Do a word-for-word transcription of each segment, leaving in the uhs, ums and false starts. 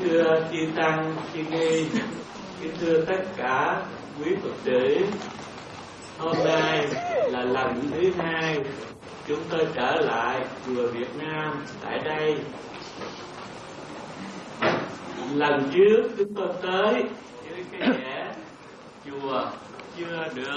thưa chư tăng, chư ni, kính thưa tất cả quý Phật tử. Hôm nay là lần thứ hai chúng tôi trở lại chùa Việt Nam tại đây. Lần trước chúng tôi tới với cái vẻ chùa chưa được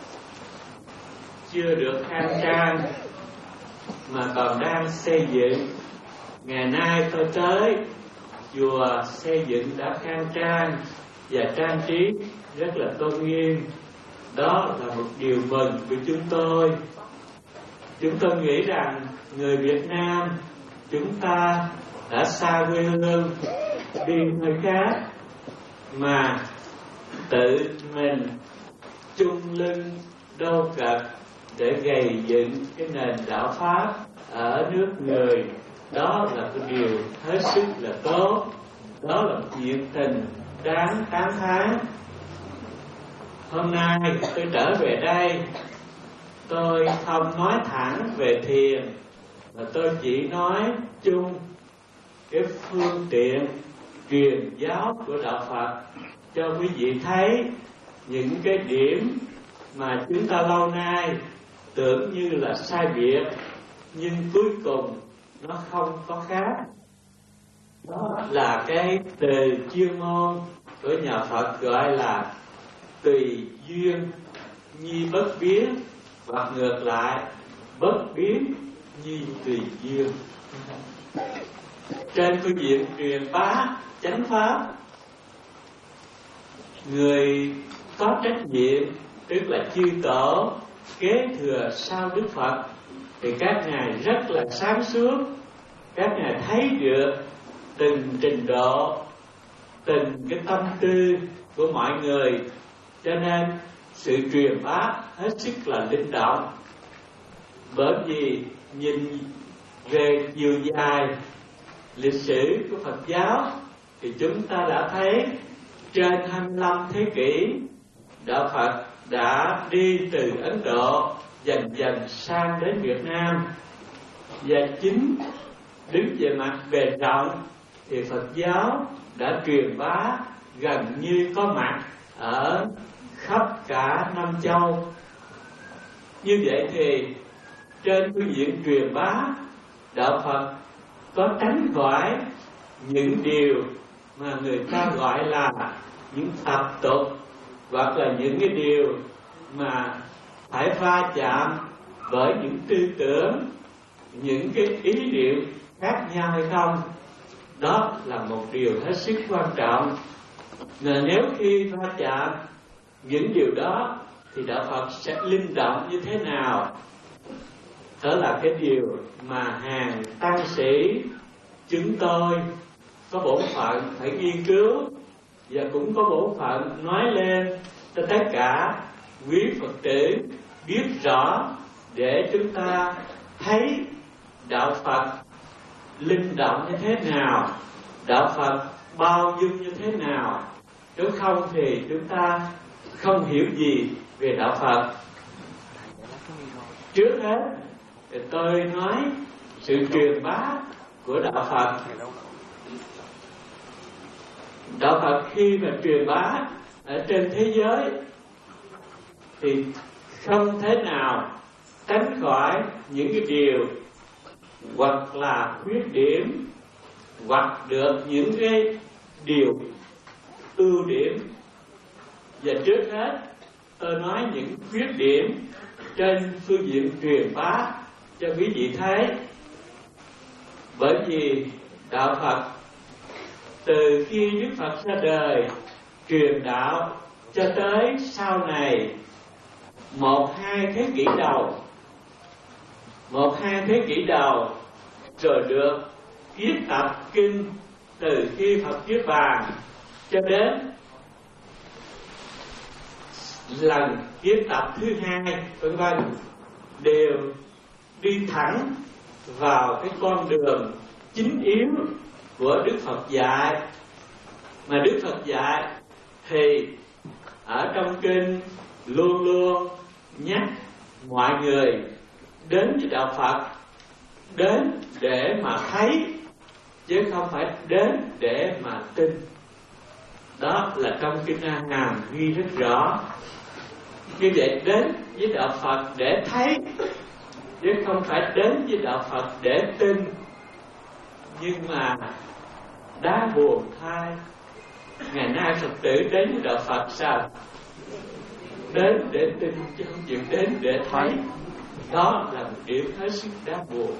chưa được khang trang mà còn đang xây dựng. Ngày nay tôi tới chùa xây dựng đã khang trang và trang trí rất là tôn nghiêm. Đó là một điều mừng của chúng tôi. Chúng tôi nghĩ rằng người Việt Nam chúng ta đã xa quê hương đi nơi khác mà tự mình chung lưng đâu cật để gầy dựng cái nền đạo Pháp ở nước người. Đó là cái điều hết sức là tốt. Đó là một nhiệt tình đáng tán thán. Hôm nay tôi trở về đây, tôi không nói thẳng về thiền, mà tôi chỉ nói chung cái phương tiện truyền giáo của đạo Phật cho quý vị thấy những cái điểm mà chúng ta lâu nay tưởng như là sai biệt, nhưng cuối cùng nó không có khác. Đó là cái từ chuyên môn của nhà Phật gọi là tùy duyên nhi bất biến, hoặc ngược lại bất biến nhi tùy duyên. Trên phương diện truyền bá chánh pháp, người có trách nhiệm tức là chư tổ kế thừa sau Đức Phật thì các ngài rất là sáng suốt. Các ngài thấy được từng trình độ, từng cái tâm tư của mọi người, cho nên sự truyền bá hết sức là linh động. Bởi vì nhìn về chiều dài lịch sử của Phật giáo thì chúng ta đã thấy trên hai mươi lăm thế kỷ đạo Phật đã đi từ Ấn Độ dần dần sang đến Việt Nam. Và chính đứng về mặt bề rộng thì Phật giáo đã truyền bá gần như có mặt ở khắp cả năm châu. Như vậy thì trên phương diện truyền bá, đạo Phật có tránh khỏi những điều mà người ta gọi là những tập tục, hoặc là những cái điều mà phải va chạm bởi những tư tưởng, những cái ý niệm khác nhau hay không. Đó là một điều hết sức quan trọng. Là nếu khi va chạm những điều đó thì đạo Phật sẽ linh động như thế nào? Đó là cái điều mà hàng tăng sĩ chúng tôi có bổn phận phải nghiên cứu, và cũng có bổn phận nói lên cho tất cả quý Phật tử biết rõ, để chúng ta thấy đạo Phật linh động như thế nào, đạo Phật bao dung như thế nào. Nếu không thì chúng ta không hiểu gì về đạo Phật. Trước hết thì tôi nói sự truyền bá của đạo Phật. Đạo Phật khi mà truyền bá ở trên thế giới thì không thể nào tránh khỏi những cái điều hoặc là khuyết điểm, hoặc được những cái điều ưu điểm. Và trước hết tôi nói những khuyết điểm trên phương diện truyền bá cho quý vị thấy. Bởi vì đạo Phật từ khi Đức Phật ra đời truyền đạo cho tới sau này một hai thế kỷ đầu, một hai thế kỷ đầu rồi được viết tập kinh từ khi Phật viết bàn cho đến lần viết tập thứ hai, vân vân, đều đi thẳng vào cái con đường chính yếu của Đức Phật dạy. Mà Đức Phật dạy thì ở trong kinh luôn luôn nhắc mọi người đến với đạo Phật, đến để mà thấy, chứ không phải đến để mà trong Kinh A Hàm ghi rất rõ. Như vậy đến với đạo Phật để thấy, chứ không phải đến với đạo Phật để tin. Nhưng mà đã buồn thay, ngày nay Phật tử đến với đạo Phật sao? Đến để tin chứ không chịu đến để thấy. Đó là một điểm hết sức đáng buồn.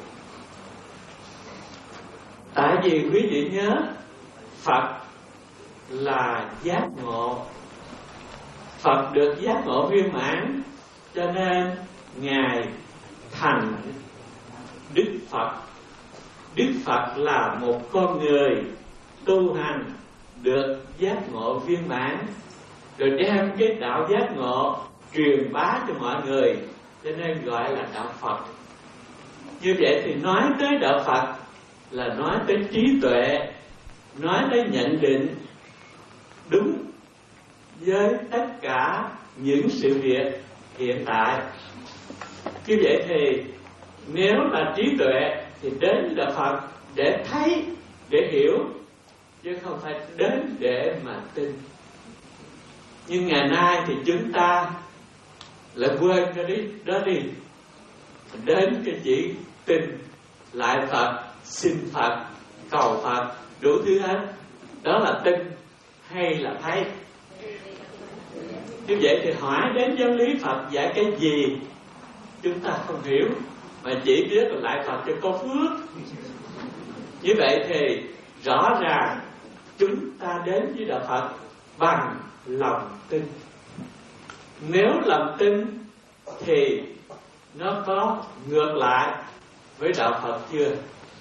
Tại vì quý vị nhớ, Phật là giác ngộ, Phật được giác ngộ viên mãn, cho nên Ngài thành Đức Phật. Đức Phật là một con người tu hành được giác ngộ viên mãn, rồi đem cái đạo giác ngộ truyền bá cho mọi người, cho nên gọi là đạo Phật. Như vậy thì nói tới đạo Phật là nói tới trí tuệ, nói tới nhận định đúng với tất cả những sự việc hiện tại. Như vậy thì nếu là trí tuệ thì đến đạo Phật để thấy, để hiểu, chứ không phải đến để mà tin. Nhưng ngày nay thì chúng ta lại quên cái đi, đó đi, đến cái chỉ tin, lại Phật, xin Phật, cầu Phật, đủ thứ hết. Đó là tin hay là thấy? Như vậy thì hỏi đến giáo lý Phật dạy cái gì chúng ta không hiểu, mà chỉ biết là lại Phật cho có phước. Như vậy thì rõ ràng chúng ta đến với đạo Phật bằng lòng tin. Nếu lòng tin thì nó có ngược lại với đạo Phật chưa?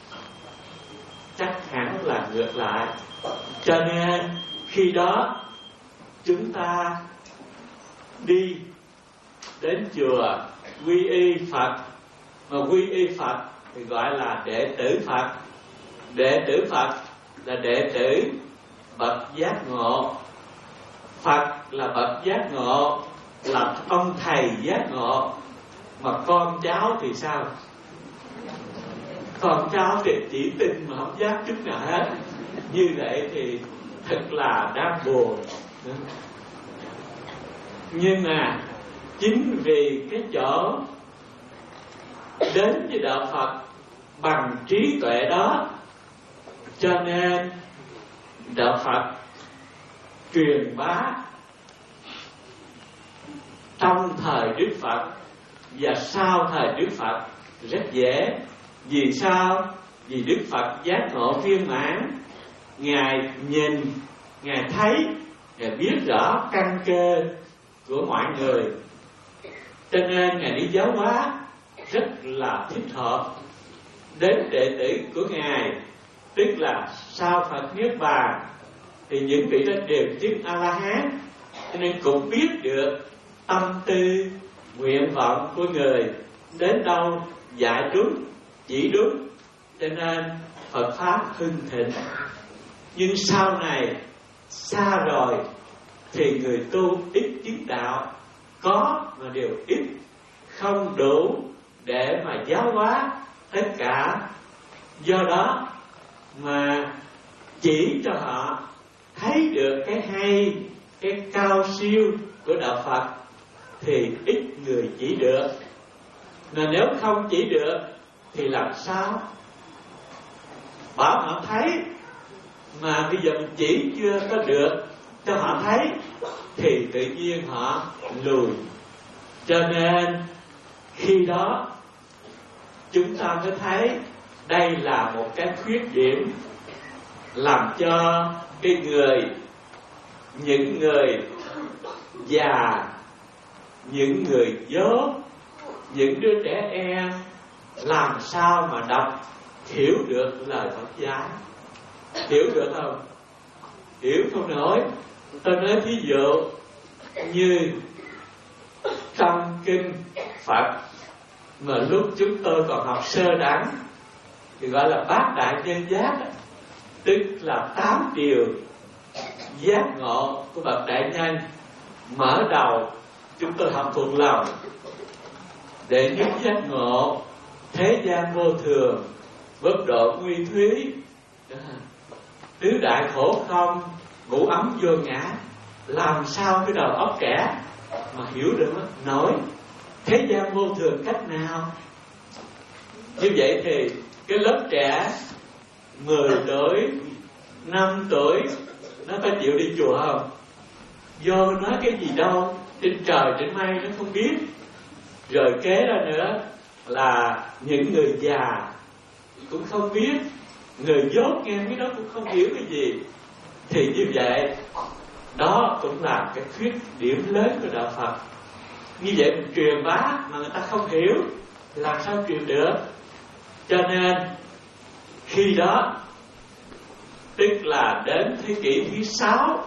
Chắc hẳn là ngược lại. Cho nên khi đó chúng ta đi đến chùa quy y Phật, mà quy y Phật thì gọi là đệ tử Phật. Đệ tử Phật là đệ tử bậc giác ngộ. Phật là bậc giác ngộ, là ông thầy giác ngộ. Mà con cháu thì sao? Con cháu thì chỉ tin mà không giác chút nào hết. Như vậy thì thật là đáng buồn. Nhưng mà chính vì cái chỗ đến với đạo Phật bằng trí tuệ đó, cho nên đạo Phật truyền bá trong thời Đức Phật và sau thời Đức Phật rất dễ. Vì sao? Vì Đức Phật giác ngộ viên mãn, Ngài nhìn, Ngài thấy, Ngài biết rõ căn cơ của mọi người, cho nên Ngài đi giáo hóa rất là thích hợp. Đến đệ tử của Ngài, tức là sau Phật Niết Bàn, thì những vị đó đều chứng A-la-hán, cho nên cũng biết được tâm tư, nguyện vọng của người, đến đâu dạy đúng, chỉ đúng, cho nên Phật Pháp hưng thịnh. Nhưng sau này, xa rồi, thì người tu ít chứng đạo, có mà đều ít, không đủ để mà giáo hóa tất cả. Do đó mà chỉ cho họ thấy được cái hay, cái cao siêu của đạo Phật thì ít người chỉ được. Mà nếu không chỉ được thì làm sao? Bảo họ thấy mà bây giờ mình chỉ chưa có được cho họ thấy thì tự nhiên họ lùi. Cho nên khi đó chúng ta mới thấy đây là một cái khuyết điểm, làm cho cái người, những người già, những người dốt, những đứa trẻ em làm sao mà đọc hiểu được lời Phật dạy. Hiểu được không? Hiểu không nổi. Tôi nói thí dụ như trong kinh Phật mà lúc chúng tôi còn học sơ đẳng thì gọi là bát đại nhân giác, tức là tám điều giác ngộ của bậc đại nhân. Mở đầu chúng tôi học thuộc lòng: đệ nhất giác ngộ, thế gian vô thường, bất độ nguy thúy, tứ đại khổ không, ngũ ấm vô ngã. làm sao cái đầu óc trẻ mà hiểu được nổi thế gian vô thường cách nào. Như vậy thì cái lớp trẻ mười tuổi, năm tuổi nó có chịu đi chùa không? Vô nói cái gì đâu, trên trời trên mây nó không biết. Rồi kế ra nữa là những người già cũng không biết, người dốt nghe cái đó cũng không hiểu cái gì. Thì như vậy đó cũng là cái khuyết điểm lớn của đạo Phật. Như vậy mình truyền bá mà người ta không hiểu thì làm sao truyền được? Cho nên khi đó, tức là đến thế kỷ thứ sáu,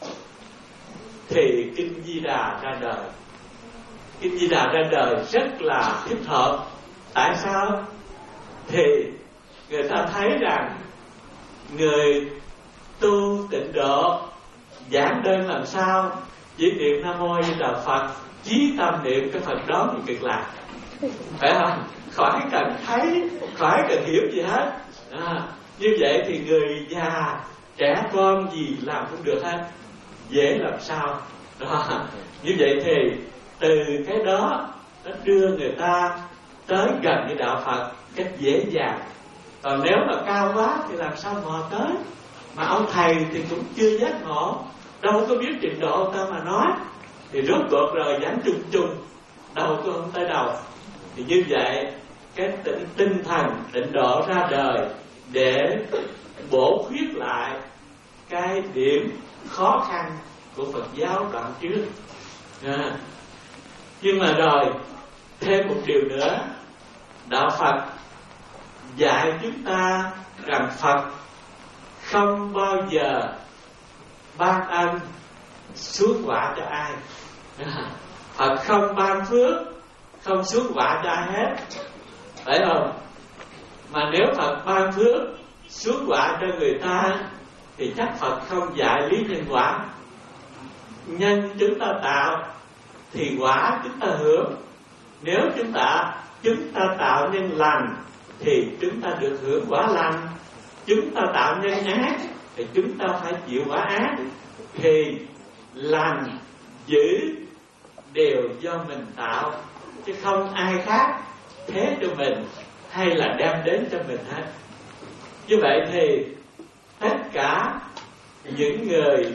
thì Kinh Di Đà ra đời. Kinh Di Đà ra đời rất là thích hợp. Tại sao? Thì người ta thấy rằng người tu tịnh độ giảng đơn làm sao, chỉ niệm Nam Mô Di Đà Phật, chí tâm niệm cái Phật đó thì cực lạc, phải không? Khỏi cần thấy, khỏi cần hiểu gì hết. À, như vậy thì người già, trẻ con gì làm cũng được hết, dễ làm sao đó. Như vậy thì từ cái đó nó đưa người ta tới gần với đạo Phật cách dễ dàng. Còn nếu mà cao quá thì làm sao mò tới? Mà ông thầy thì cũng chưa giác ngộ, đâu có biết trình độ ta mà nói. Thì rốt cuộc rồi giảng chung chung, đâu có không tới đầu. Thì như vậy cái tinh, tinh thần tịnh độ ra đời để bổ khuyết lại cái điểm khó khăn của Phật giáo đoạn trước. À, nhưng mà rồi thêm một điều nữa, đạo Phật dạy chúng ta rằng Phật không bao giờ ban ân xuống quả cho ai. À, Phật không ban phước, không xuống quả cho ai hết, phải không? Mà nếu Phật ban phước xuống quả cho người ta thì chắc Phật không dạy lý nhân quả. Nhân chúng ta tạo thì quả chúng ta hưởng. Nếu chúng ta chúng ta tạo nhân lành thì chúng ta được hưởng quả lành. Chúng ta tạo nhân ác thì chúng ta phải chịu quả ác. Thì lành dữ đều do mình tạo, chứ không ai khác thế cho mình hay là đem đến cho mình hết. Như vậy thì tất cả những người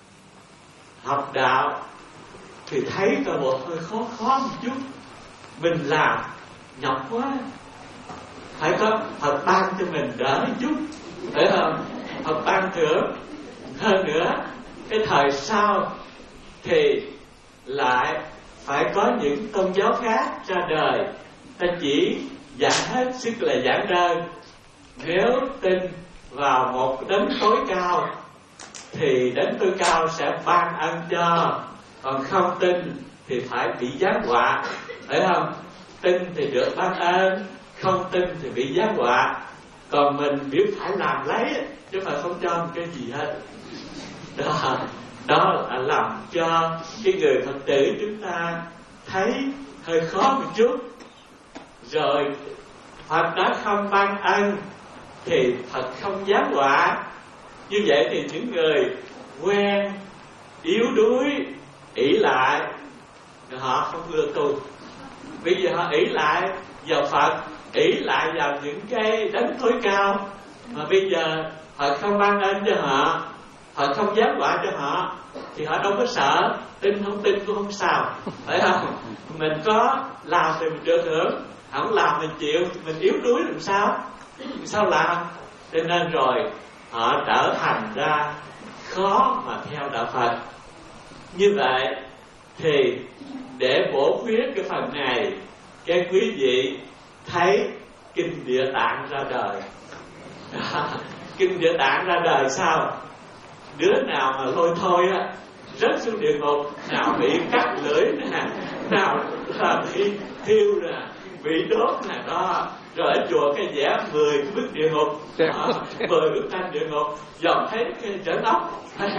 học đạo thì thấy cả bộ hơi khó khó một chút, mình làm nhọc quá, phải có Phật ban cho mình đỡ một chút, phải không? Phật ban thưởng. Hơn nữa cái thời sau thì lại phải có những tôn giáo khác ra đời, ta chỉ giảng hết sức là giảng đơn. Nếu tin vào một đấng tối cao thì đấng tối cao sẽ ban ân cho, còn không tin thì phải bị giáng họa, phải không? Tin thì được ban ơn, không tin thì bị giáng họa. Còn mình biết phải làm lấy chứ mà không cho một cái gì hết. Đó, đó là làm cho cái người Phật tử chúng ta thấy hơi khó một chút. Rồi Phật đã không ban ân thì Phật không giáng họa. Như vậy thì những người quen yếu đuối, ỷ lại, họ không ưa tu. Bây giờ họ ỷ lại vào Phật, ỷ lại vào những cái đấng tối cao, mà bây giờ Phật không ban ơn cho họ, Phật không giáng họa cho họ, thì họ đâu có sợ. Tin không tin cũng không sao, phải không? Mình có làm thì mình được hưởng, không làm mình chịu, mình yếu đuối làm sao? Làm sao làm? Cho nên rồi họ trở thành ra khó mà theo đạo Phật. Như vậy thì để bổ khuyết cái phần này, cái quý vị thấy Kinh Địa Tạng ra đời. Kinh Địa Tạng ra đời sao? Đứa nào mà lôi thôi á, rớt xuống địa ngục, nào bị cắt lưỡi nè, nào là bị thiêu nè, bị đốt nè, đó. Rồi ở chùa cái vẽ mười bức địa ngục, mười bức tranh địa ngục, dòm thấy cái trở ốc.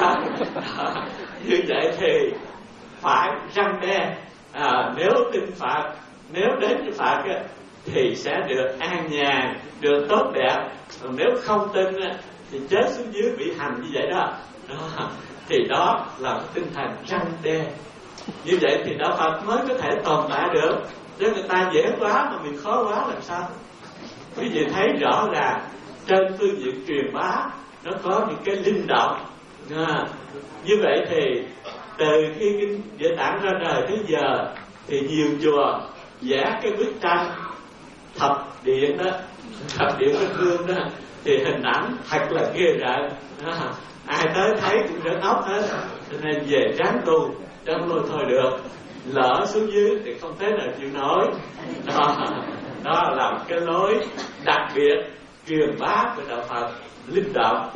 Như vậy thì phải răng đe. À, nếu tin Phật, nếu đến với Phật á, thì sẽ được an nhàn, được tốt đẹp. Còn nếu không tin á, thì chết xuống dưới bị hành như vậy đó. Đó. Thì đó là cái tinh thần răn đe. Như vậy thì đạo Phật mới có thể tồn tại được. Nếu người ta dễ quá mà mình khó quá làm sao? Quý vị thấy rõ là trên phương diện truyền bá nó có những cái linh động. À, như vậy thì từ khi kinh Địa Tạng ra đời tới giờ thì nhiều chùa vẽ cái bức tranh thập điện đó, thập điện Kinh Vương đó, thì hình ảnh thật là ghê rợn. À, ai tới thấy cũng rớt óc hết. Cho nên về ráng tu trong lôi thôi được, lỡ xuống dưới thì không thể nào chịu nổi. Đó, đó là một cái lối đặc biệt truyền bá của đạo Phật linh động.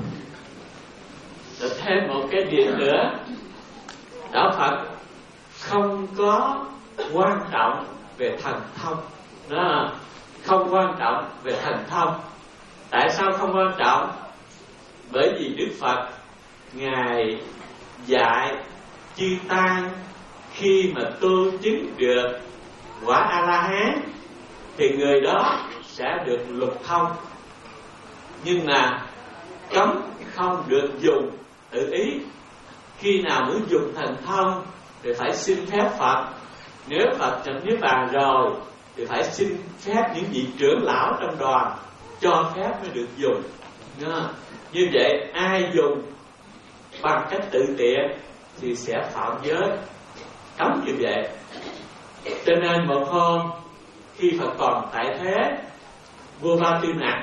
Rồi thêm một cái điểm nữa, đạo Phật không có quan trọng về thần thông. Đó, không quan trọng về thần thông. Tại sao không quan trọng? Bởi vì Đức Phật Ngài dạy chư tăng khi mà tu chứng được quả A-la-hán thì người đó sẽ được lục thông. Nhưng mà cấm không được dùng tự ý. Khi nào muốn dùng thần thông thì phải xin phép Phật. Nếu Phật nhập niết bàn rồi thì phải xin phép những vị trưởng lão trong đoàn cho phép mới được dùng. Như vậy ai dùng bằng cách tự tiện thì sẽ phạm giới, cấm như vậy. Cho nên một hôm khi Phật còn tại thế, vua Ba Tư Nặc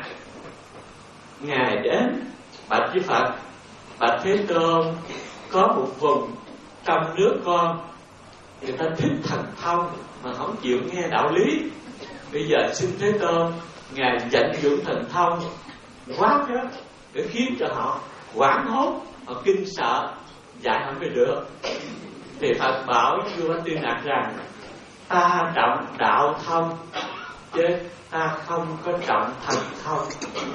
Ngài đến bạch với Phật: bạch Thế Tôn, có một vùng trong nước con người ta thích thần thông mà không chịu nghe đạo lý. Bây giờ xin Thế Tôn Ngài vận dụng thần thông quá đó để khiến cho họ hoảng hốt, họ kinh sợ, dạy không phải được. Thì Phật bảo vua Ba Tư Nặc rằng: ta trọng đạo thông chứ ta không có trọng thần thông.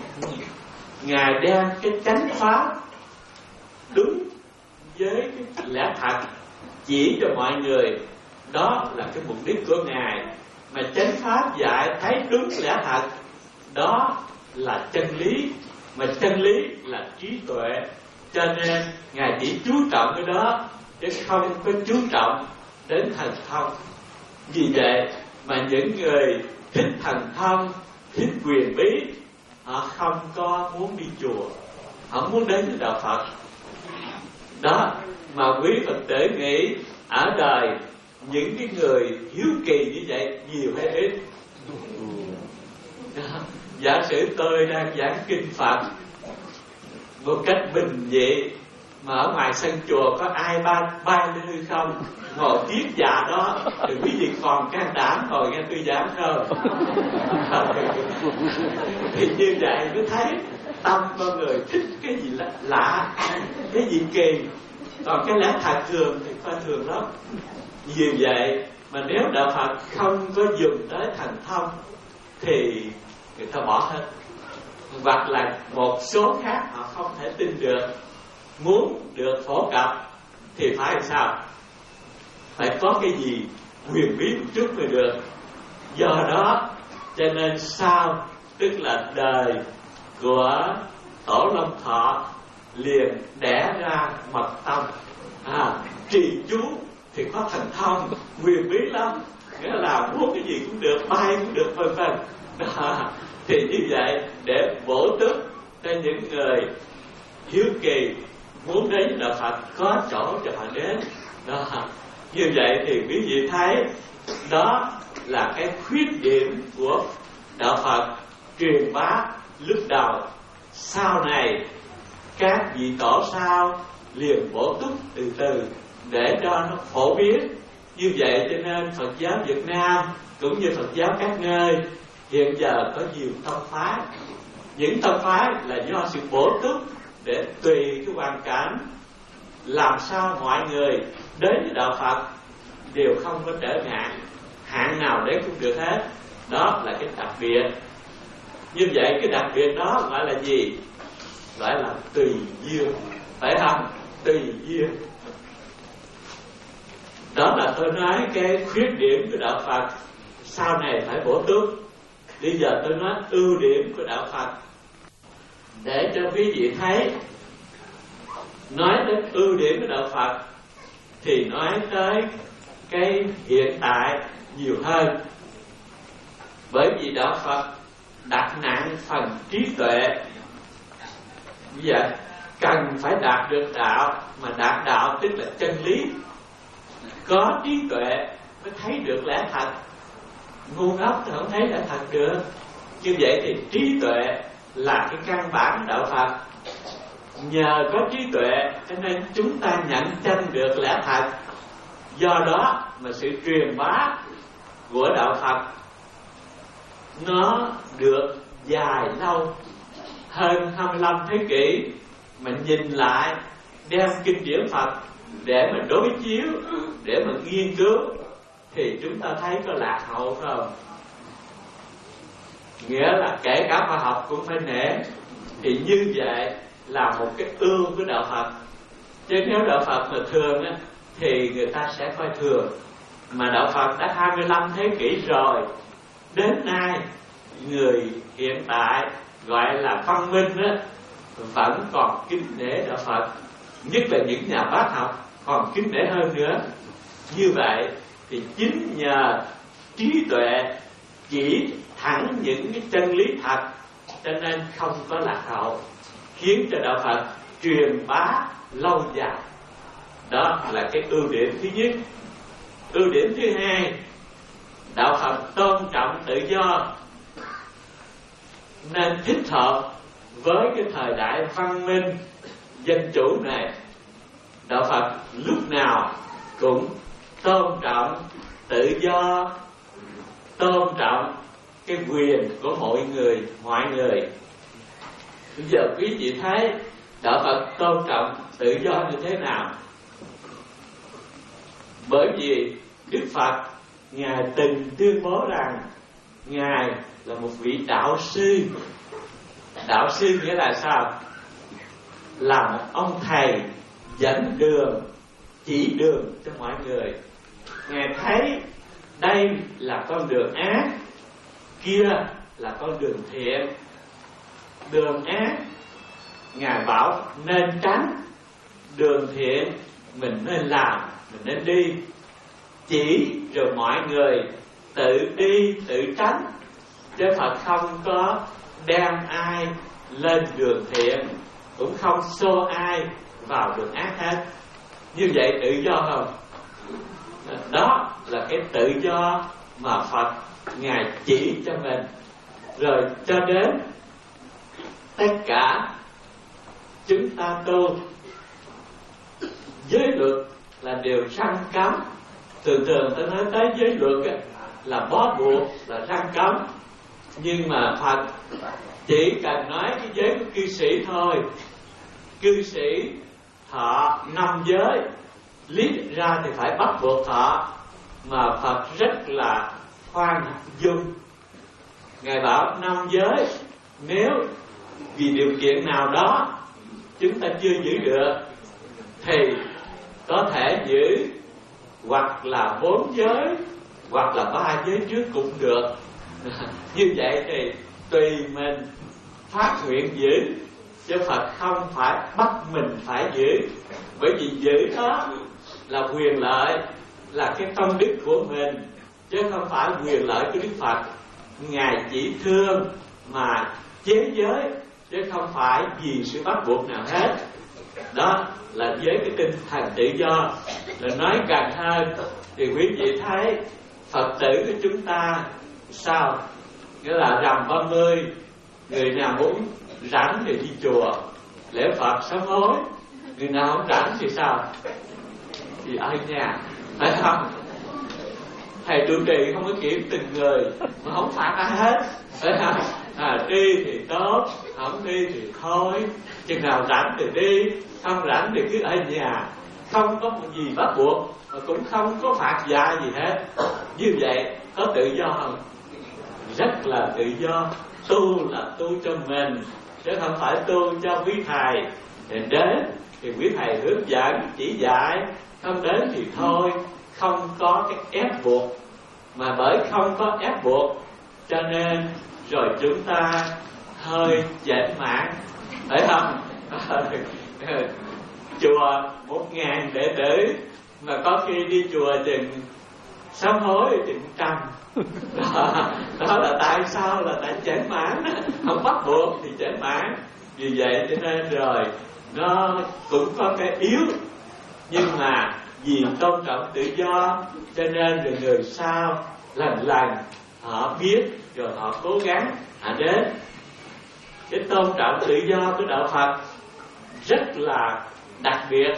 Ngài đem cái chánh pháp đúng với cái lẽ thật chỉ cho mọi người. Đó là cái mục đích của Ngài. Mà chánh pháp dạy thấy đúng lẽ thật, đó là chân lý. Mà chân lý là trí tuệ. Cho nên Ngài chỉ chú trọng cái đó chứ không có chú trọng đến thần thông. Vì vậy mà những người thích thần thông, thích quyền bí, họ không có muốn đi chùa, họ muốn đến với đạo Phật. Đó, mà quý Phật tử nghĩ ở đời những cái người hiếu kỳ như vậy nhiều hay ít? Đó. Giả sử tôi đang giảng kinh Phật một cách bình dị, mà ở ngoài sân chùa có ai bay, bay lên hay không, ngồi tiết già đó, thì quý vị còn can đảm ngồi nghe tôi giảng không? Thì như vậy mới thấy tâm con người thích cái gì lạ, lạ cái gì kỳ. Còn cái lẽ thật thường thì coi thường lắm. Vì vậy mà nếu đạo Phật không có dùng tới thần thông thì người ta bỏ hết. Hoặc là một số khác họ không thể tin được. Muốn được phổ cập thì phải làm sao? Phải có cái gì quyền bí một chút mới được. Do đó cho nên sau, tức là đời của Tổ Long Thọ liền đẻ ra mật tông. À, trì chú thì có thần thông quyền bí lắm, nghĩa là muốn cái gì cũng được, bay cũng được, vân vân. Thì như vậy để bổ túc cho những người hiếu kỳ muốn đến đạo Phật có chỗ cho họ đến. Đó. Như vậy thì quý vị thấy đó là cái khuyết điểm của đạo Phật truyền bá lúc đầu. Sau này các vị tổ sau liền bổ túc từ từ để cho nó phổ biến. Như vậy cho nên Phật giáo Việt Nam cũng như Phật giáo các nơi hiện giờ có nhiều tông phái. Những tông phái là do sự bổ túc để tùy cái hoàn cảnh làm sao mọi người đến với đạo Phật đều không có trở ngại, hạng nào đấy cũng được hết. Đó là cái đặc biệt. Như vậy cái đặc biệt đó gọi là gì? Gọi là tùy duyên, phải không? Tùy duyên. Đó là tôi nói cái khuyết điểm của đạo Phật sau này phải bổ túc. Bây giờ tôi nói ưu điểm của đạo Phật để cho quý vị thấy nói đến ưu điểm của đạo Phật thì nói tới cái hiện tại nhiều hơn. Bởi vì đạo Phật đặt nặng phần trí tuệ. Bây giờ cần phải đạt được đạo, mà đạt đạo tức là chân lý. Có trí tuệ mới thấy được lẽ thật. Ngu ngốc thì không thấy lẽ thật được. Như vậy thì trí tuệ là cái căn bản đạo Phật. Nhờ có trí tuệ cho nên chúng ta nhận chân được lẽ thật. Do đó mà sự truyền bá của đạo Phật nó được dài lâu hơn hai mươi lăm thế kỷ. Mà nhìn lại, đem kinh điển Phật để mà đối chiếu, để mà nghiên cứu, thì chúng ta thấy có lạc hậu không? Nghĩa là kể cả khoa học cũng phải nể. Thì như vậy là một cái ưu của đạo Phật. Chứ nếu đạo Phật mà thường á, thì người ta sẽ coi thường. Mà đạo Phật đã hai mươi lăm thế kỷ rồi, đến nay người hiện tại gọi là văn minh á, vẫn còn kính nể đạo Phật. Nhất là những nhà bác học còn kính nể hơn nữa. Như vậy thì chính nhờ trí tuệ chỉ thẳng những cái chân lý thật, cho nên không có lạc hậu, khiến cho đạo Phật truyền bá lâu dài. Đó là cái ưu điểm thứ nhất. Ưu điểm thứ hai, đạo Phật tôn trọng tự do, nên thích hợp với cái thời đại văn minh dân chủ này. Đạo Phật lúc nào cũng tôn trọng tự do, tôn trọng cái quyền của mọi người, mọi người. Bây giờ quý vị thấy đạo Phật tôn trọng tự do như thế nào? Bởi vì Đức Phật Ngài từng tuyên bố rằng Ngài là một vị đạo sư. Đạo sư nghĩa là sao? Là một ông thầy dẫn đường, chỉ đường cho mọi người. Ngài thấy đây là con đường ác, kia là con đường thiện. Đường ác Ngài bảo nên tránh, đường thiện mình nên làm, mình nên đi. Chỉ rồi mọi người tự đi, tự tránh. Chứ Phật không có đem ai lên đường thiện, cũng không xô ai vào đường ác hết. Như vậy tự do không? Đó là cái tự do mà Phật Ngài chỉ cho mình. Rồi cho đến tất cả chúng ta tu, giới luật là điều răn cấm. Thường thường ta nói tới giới luật là bó buộc, là răn cấm. Nhưng mà Phật chỉ cần nói cái giới của cư sĩ thôi. Cư sĩ thọ năm giới, lý ra thì phải bắt buộc thọ. Mà Phật rất là khoan dung. Ngài bảo năm giới, nếu vì điều kiện nào đó chúng ta chưa giữ được thì có thể giữ hoặc là bốn giới, hoặc là ba giới trước cũng được. Như vậy thì tùy mình phát nguyện giữ, chứ Phật không phải bắt mình phải giữ. Bởi vì giữ đó là quyền lợi, là cái công đức của mình, chứ không phải quyền lợi của Đức Phật. Ngài chỉ thương mà chế giới, chứ không phải vì sự bắt buộc nào hết. Đó là với cái tinh thần tự do. Rồi nói gần hơn thì quý vị thấy Phật tử của chúng ta sao? Nghĩa là rằm ba mươi, người nào muốn rảnh thì đi chùa lễ Phật sám hối, người nào không rảnh thì sao? Thì ở nhà, phải không? Thầy trụ trì không có kiểm từng người, mà không phạt ai hết, phải không? À, đi thì tốt, không đi thì thôi. Chừng nào rảnh thì đi, không rảnh thì cứ ở nhà. Không có một gì bắt buộc, mà cũng không có phạt dạy gì hết. Như vậy có tự do không? Rất là tự do. Tu là tu cho mình, chứ không phải tu cho quý thầy. Thì đến thì quý thầy hướng dẫn, chỉ dạy. Không đến thì thôi. Không có cái ép buộc. Mà bởi không có ép buộc, cho nên rồi chúng ta hơi chểnh mãn, phải không? chùa một ngàn đệ tử, mà có khi đi chùa chừng sám hối chừng trăm. Đó, đó là tại sao? Là tại chểnh mãn, không bắt buộc thì chểnh mãn. Vì vậy cho nên rồi nó cũng có cái yếu, nhưng mà vì tôn trọng tự do cho nên rồi người sau lần lần họ biết, rồi họ cố gắng họ đến. Cái tôn trọng tự do của đạo Phật rất là đặc biệt.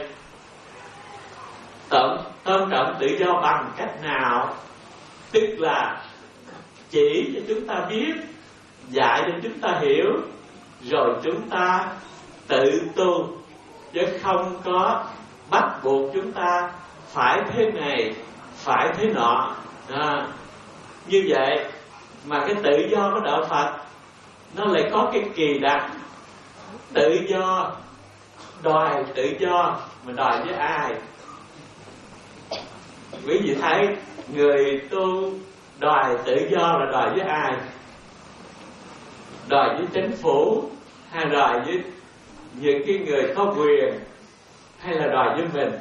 Tôn, tôn trọng tự do bằng cách nào? Tức là chỉ cho chúng ta biết, dạy cho chúng ta hiểu, rồi chúng ta tự tu, chứ không có bắt buộc chúng ta phải thế này, phải thế nọ. À, như vậy mà cái tự do của đạo Phật nó lại có cái kỳ đặc. Tự do, đòi tự do mà đòi với ai? Quý vị thấy người tu đòi tự do là đòi với ai? Đòi với chính phủ, hay đòi với những cái người có quyền, hay là đòi với mình?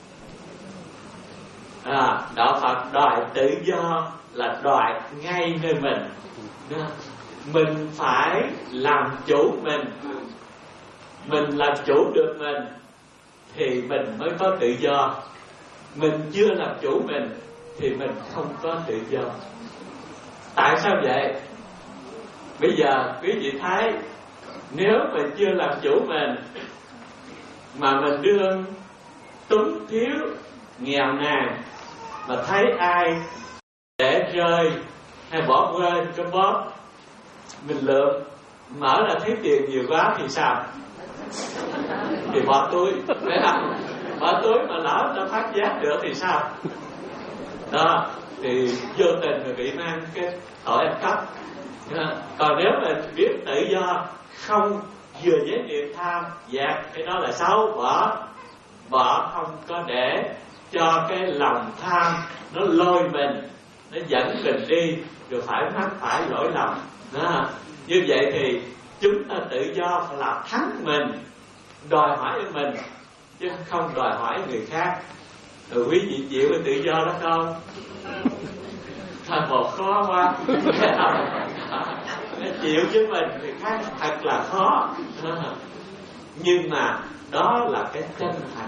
À, đạo Phật đòi tự do là đòi ngay nơi mình. Mình phải làm chủ mình. Mình làm chủ được mình thì mình mới có tự do. Mình chưa làm chủ mình thì mình không có tự do. Tại sao vậy? Bây giờ quý vị thấy, nếu mình chưa làm chủ mình mà mình đương túng thiếu, nghèo nàn, mà thấy ai để rơi hay bỏ quên cái bóp, mình lượm mở ra thấy tiền nhiều quá thì sao? Thì bỏ túi, phải không? Bỏ túi mà lỡ nó phát giác được thì sao? Đó, thì vô tình mà bị mang cái tội ăn cắp. Còn nếu mình biết tự do, không vừa với niệm tham, dẹp cái đó là xấu, bỏ. Bỏ không có để cho cái lòng tham nó lôi mình, nó dẫn mình đi, rồi phải mắc phải lỗi lầm. Đó. Như vậy thì chúng ta tự do phải làm thắng mình, đòi hỏi mình, chứ không đòi hỏi người khác. Rồi quý vị chịu cái tự do đó không? Thật một khó quá. Chịu với mình thì khác thật là khó. Nhưng mà đó là cái chân thành.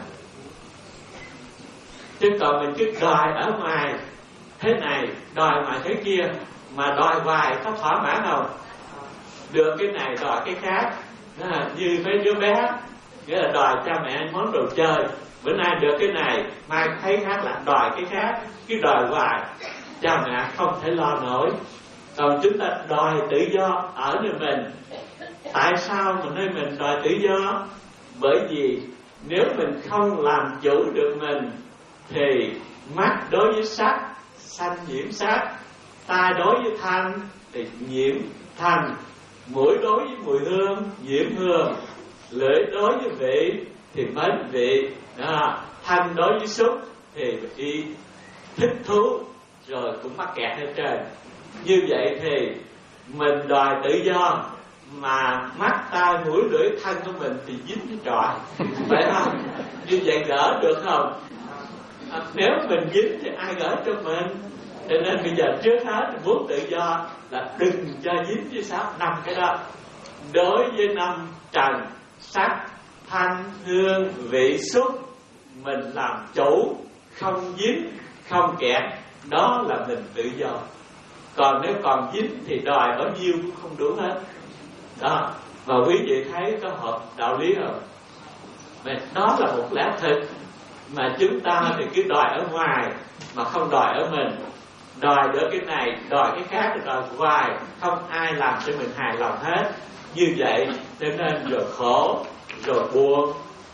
Chứ còn mình cứ đòi ở ngoài thế này, đòi ngoài thế kia, mà đòi hoài có thỏa mãn không? Được cái này đòi cái khác. À, như mấy đứa bé, nghĩa là đòi cha mẹ món đồ chơi, bữa nay được cái này, mai thấy khác là đòi cái khác, cứ đòi hoài, cha mẹ không thể lo nổi. Còn chúng ta đòi tự do ở nơi mình. Tại sao mà nơi mình đòi tự do? Bởi vì nếu mình không làm chủ được mình thì mắt đối với sắc, sanh nhiễm sắc; tai đối với thanh thì nhiễm thanh; mũi đối với mùi hương, nhiễm hương; lưỡi đối với vị thì mến vị; đó. Thanh đối với xúc thì đi thích thú, rồi cũng mắc kẹt hết trơn. Như vậy thì mình đòi tự do mà mắt, tai, mũi, lưỡi, thân của mình thì dính cái trọi, phải không? Như vậy gỡ được không? À, nếu mình dính thì ai gỡ cho mình? Cho nên bây giờ trước hết muốn tự do là đừng cho dính với sáu năm cái đó. Đối với năm trần, sắc, thanh, hương, vị, xúc, mình làm chủ, không dính, không kẹt, đó là mình tự do. Còn nếu còn dính thì đòi bao nhiêu cũng không đủ hết. Đó, mà quý vị thấy có hợp đạo lý không? Mà đó là một lẽ thực. Mà chúng ta thì cứ đòi ở ngoài mà không đòi ở mình. Đòi được cái này, đòi cái khác, đòi hoài, không ai làm cho mình hài lòng hết. Như vậy cho nên rồi khổ, rồi buồn.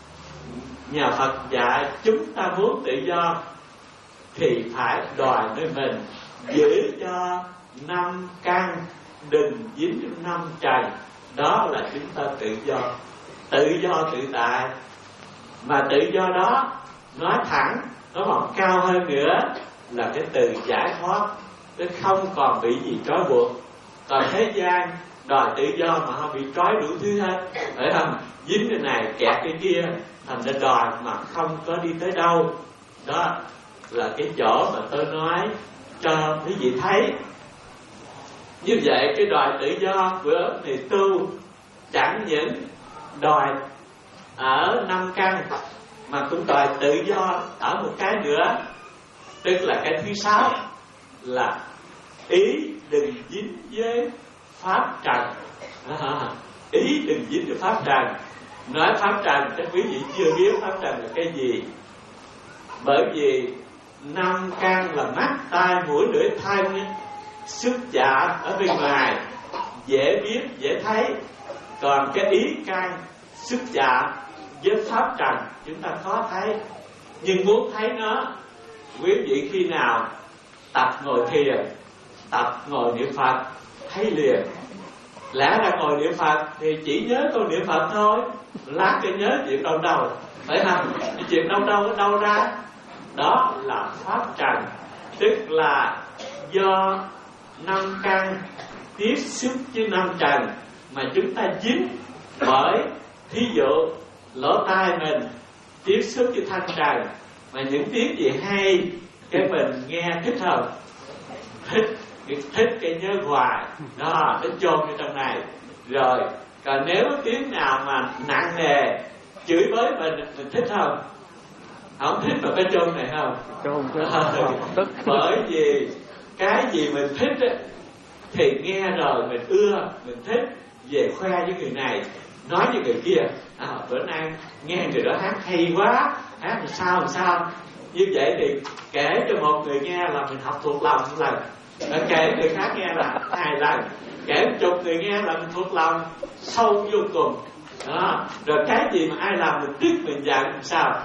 Nhà Phật dạy chúng ta muốn tự do thì phải đòi nơi mình, giữ cho năm căn, đừng dính trong năm trần. Đó là chúng ta tự do. Tự do tự tại. Mà tự do đó nói thẳng, nó còn cao hơn nữa là cái từ giải thoát. Nó không còn bị gì trói buộc. Còn thế gian đòi tự do mà không bị trói đủ thứ hết, phải không? Dính cái này kẹt cái kia, thành ra đòi mà không có đi tới đâu. Đó là cái chỗ mà tôi nói cho quý vị thấy. Như vậy cái đòi tự do của người tu chẳng những đòi ở năm căn mà cũng đòi tự do ở một cái nữa, tức là cái thứ sáu là ý đừng dính với pháp trần. À, ý đừng dính với pháp trần. Nói pháp trần chắc quý vị chưa biết pháp trần là cái gì, bởi vì năm căn là mắt, tai, mũi, lưỡi, thân, xúc chạm ở bên ngoài dễ biết dễ thấy, còn cái ý căn xúc chạm với pháp trần chúng ta khó thấy. Nhưng muốn thấy nó, quý vị khi nào tập ngồi thiền, tập ngồi niệm Phật thấy liền. Lẽ ra ngồi niệm Phật thì chỉ nhớ câu niệm Phật thôi, lát cái nhớ chuyện đâu đâu, phải không? Cái chuyện đâu đâu ở đâu ra? Đó là pháp trần, tức là do năm căn tiếp xúc với năm trần mà chúng ta dính. Bởi thí dụ lỗ tai mình tiếp xúc với thanh trần, mà những tiếng gì hay cái mình nghe thích không? Thích, thích cái nhớ hoài. Đó, nó chôn ở trong này. Rồi, còn nếu tiếng nào mà nặng nề chửi bới mình, mình thích không? Không thích mà cái chôn này không? Chôn chứ. Bởi vì cái gì mình thích ấy, thì nghe rồi mình ưa, mình thích, về khoe với người này, nói với người kia. À, bữa nay nghe người đó hát hay quá, hát làm sao làm sao. Như vậy thì kể cho một người nghe là mình học thuộc lòng một lần, rồi kể người khác nghe là hai lần, kể một chục người nghe là mình thuộc lòng sâu vô cùng. Đó. Rồi cái gì mà ai làm mình tức mình giận làm sao,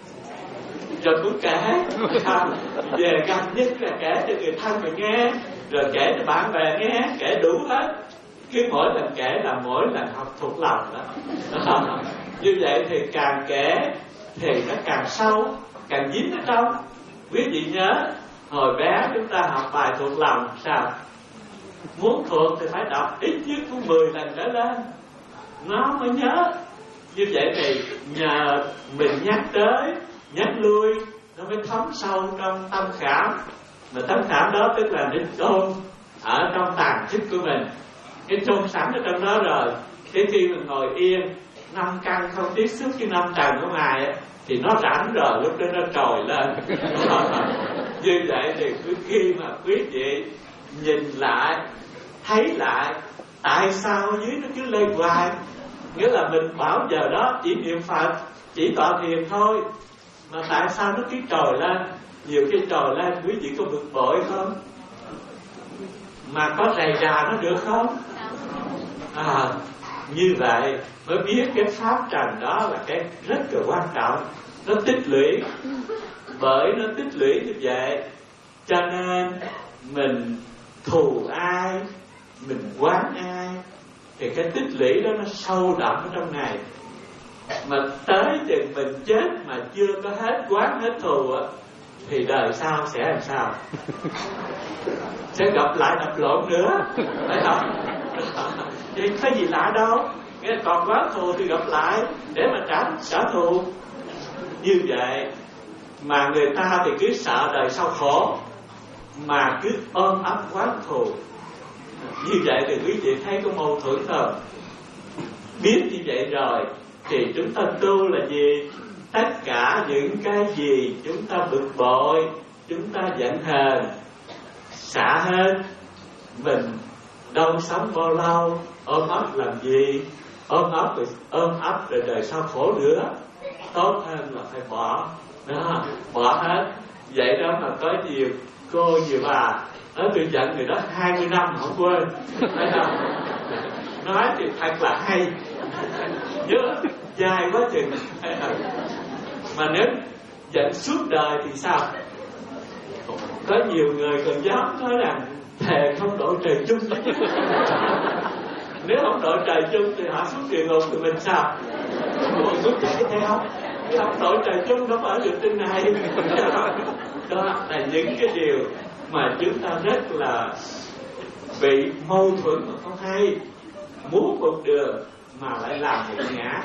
rồi cũng kể. Không, về gần nhất là kể cho người thân mình nghe, rồi kể cho bạn bè nghe, kể đủ hết. Cứ mỗi lần kể là mỗi lần học thuộc lòng đó. Đó. Như vậy thì càng kể thì nó càng sâu, càng dính ở trong. Quý vị nhớ hồi bé chúng ta học bài thuộc lòng sao? Muốn thuộc thì phải đọc ít nhất cũng mười lần trở lên nó mới nhớ. Như vậy thì nhờ mình nhắc tới nhắc lui nó mới thấm sâu trong tâm khảm. Mà tâm khảm đó tức là định chôn ở trong tàng thức của mình. Cái chôn sẵn ở trong đó rồi, cái khi mình ngồi yên, năm căn không tiếp xúc với năm trần của ngài thì nó rảnh rồi, lúc đó nó trồi lên. Như vậy thì cứ khi mà quý vị nhìn lại, thấy lại tại sao dưới nó cứ lên hoài. Nghĩa là mình bảo giờ đó chỉ niệm Phật, chỉ tọa thiền thôi, mà tại sao nó cứ trồi lên? Nhiều cái trồi lên quý vị có bực bội không? Mà có rầy rà nó được không? À, như vậy mới biết cái pháp trần đó là cái rất là quan trọng. Nó tích lũy. Bởi nó tích lũy như vậy cho nên mình thù ai, mình oán ai, thì cái tích lũy đó nó sâu đậm ở trong này. Mà tới chừng mình chết mà chưa có hết oán hết thù thì đời sau sẽ làm sao? Sẽ gặp lại đập lộn nữa, phải không? Thì có gì lạ đâu. Nghe còn oán thù thì gặp lại để mà trả trả thù. Như vậy mà người ta thì cứ sợ đời sau khổ, mà cứ ôm ấp oán thù. Như vậy thì quý vị thấy có mâu thuẫn không? Biết như vậy rồi thì chúng ta tu là gì? Tất cả những cái gì chúng ta bực bội, chúng ta giận hờn, xả hết. Mình đâu sống bao lâu, ôm ấp làm gì? Ôm ấp rồi ôm ấp rồi đời sau khổ nữa. Tốt hơn là phải bỏ. Đó, bỏ hết. Vậy đó mà có nhiều cô nhiều bà nói tôi giận người đó hai mươi năm không quên. Thấy không? Nói thì thật là hay, nhớ dài quá chừng. Mà nếu giận suốt đời thì sao? Có nhiều người còn dám nói rằng thề không độ trời chung. Nếu không độ trời chung thì họ xuống địa ngục thì mình sao? Mọi người chạy theo. Nếu không độ trời chung đâu ở được trên này. Đó là những cái điều mà chúng ta rất là bị mâu thuẫn mà không hay. Muốn một đường mà lại làm một ngã.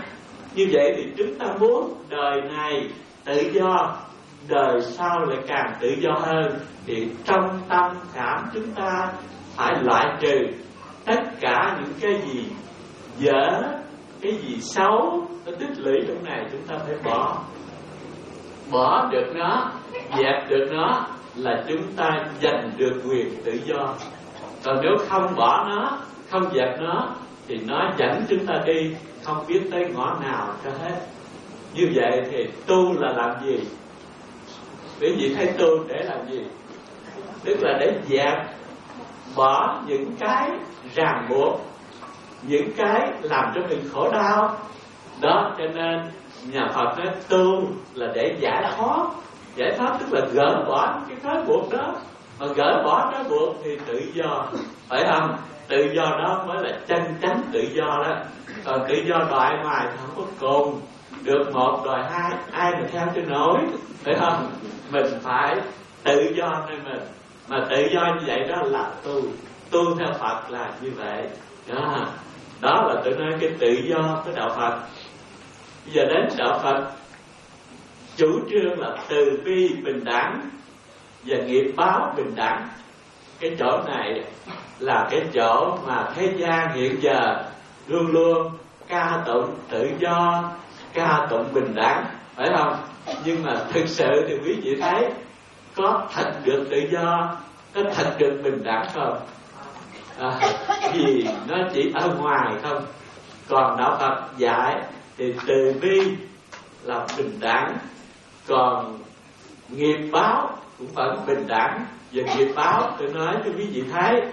Như vậy thì chúng ta muốn đời này tự do, đời sau lại càng tự do hơn, thì trong tâm cảm chúng ta phải loại trừ tất cả những cái gì dở, cái gì xấu nó tích lũy trong này, chúng ta phải bỏ. Bỏ được nó, dẹp được nó là chúng ta giành được quyền tự do. Còn nếu không bỏ nó, không dẹp nó, thì nó dẫn chúng ta đi không biết tới ngõ nào cho hết. Như vậy thì tu là làm gì? Quý vị thấy tu để làm gì? Tức là để dẹp bỏ những cái ràng buộc, những cái làm cho mình khổ đau. Đó, cho nên nhà Phật nói tu là để giải thoát. Giải thoát tức là gỡ bỏ cái trói buộc đó. Mà gỡ bỏ trói buộc thì tự do, phải không? Tự do đó mới là chân chánh tự do đó. Còn tự do đòi ngoài thì không có cùng. Được một đòi hai, ai mà theo cho nổi, phải không? Mình phải tự do nơi mình. Mà tự do như vậy đó là tu. Tu theo Phật là như vậy đó. Đó là tôi nói cái tự do của đạo Phật. Bây giờ đến đạo Phật chủ trương là từ bi bình đẳng và nghiệp báo bình đẳng. Cái chỗ này là cái chỗ mà thế gian hiện giờ luôn luôn ca tụng tự do, ca tụng bình đẳng, phải không? Nhưng mà thực sự thì quý vị thấy có thật được tự do, có thật được bình đẳng không? À, vì nó chỉ ở ngoài không. Còn đạo Phật dạy thì từ bi là bình đẳng, còn nghiệp báo cũng vẫn bình đẳng. Về nghiệp báo tôi nói cho quý vị thấy,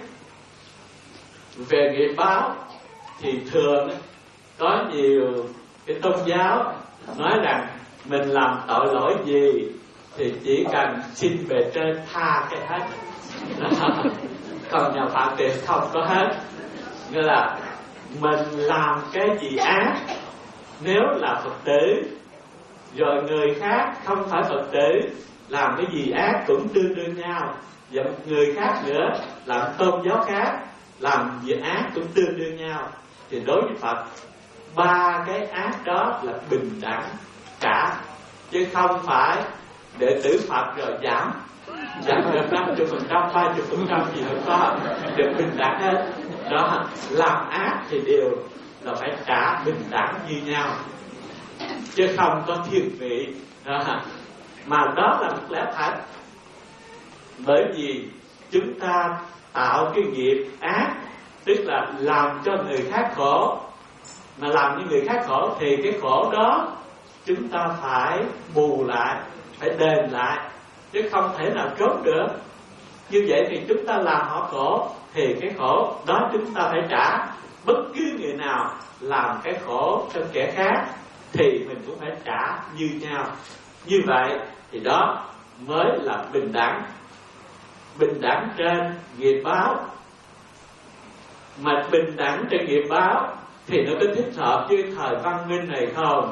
về nghiệp báo thì thường có nhiều cái tôn giáo nói rằng mình làm tội lỗi gì thì chỉ cần xin về trên tha cái hết. Còn nhà Phật thì không có hết. Nghĩa là mình làm cái gì ác, nếu là Phật tử, rồi người khác không phải Phật tử làm cái gì ác cũng tương đương nhau, và một người khác nữa làm tôn giáo khác làm việc ác cũng tương đương nhau, thì đối với Phật ba cái ác đó là bình đẳng cả, chứ không phải đệ tử Phật rồi giảm giảm được năm mươi phần trăm, ba mươi phần trăm gì không có, được bình đẳng hết. Đó, làm ác thì đều là phải trả bình đẳng như nhau, chứ không có thiên vị. Đó, mà đó là một lẽ thật. Bởi vì chúng ta tạo cái nghiệp ác, tức là làm cho người khác khổ, mà làm cho người khác khổ thì cái khổ đó chúng ta phải bù lại, phải đền lại, chứ không thể nào trốn được. Như vậy thì chúng ta làm họ khổ thì cái khổ đó chúng ta phải trả. Bất cứ người nào làm cái khổ cho kẻ khác thì mình cũng phải trả như nhau. Như vậy thì đó mới là bình đẳng. Bình đẳng trên nghiệp báo. Mà bình đẳng trên nghiệp báo thì nó có thích hợp với thời văn minh này không?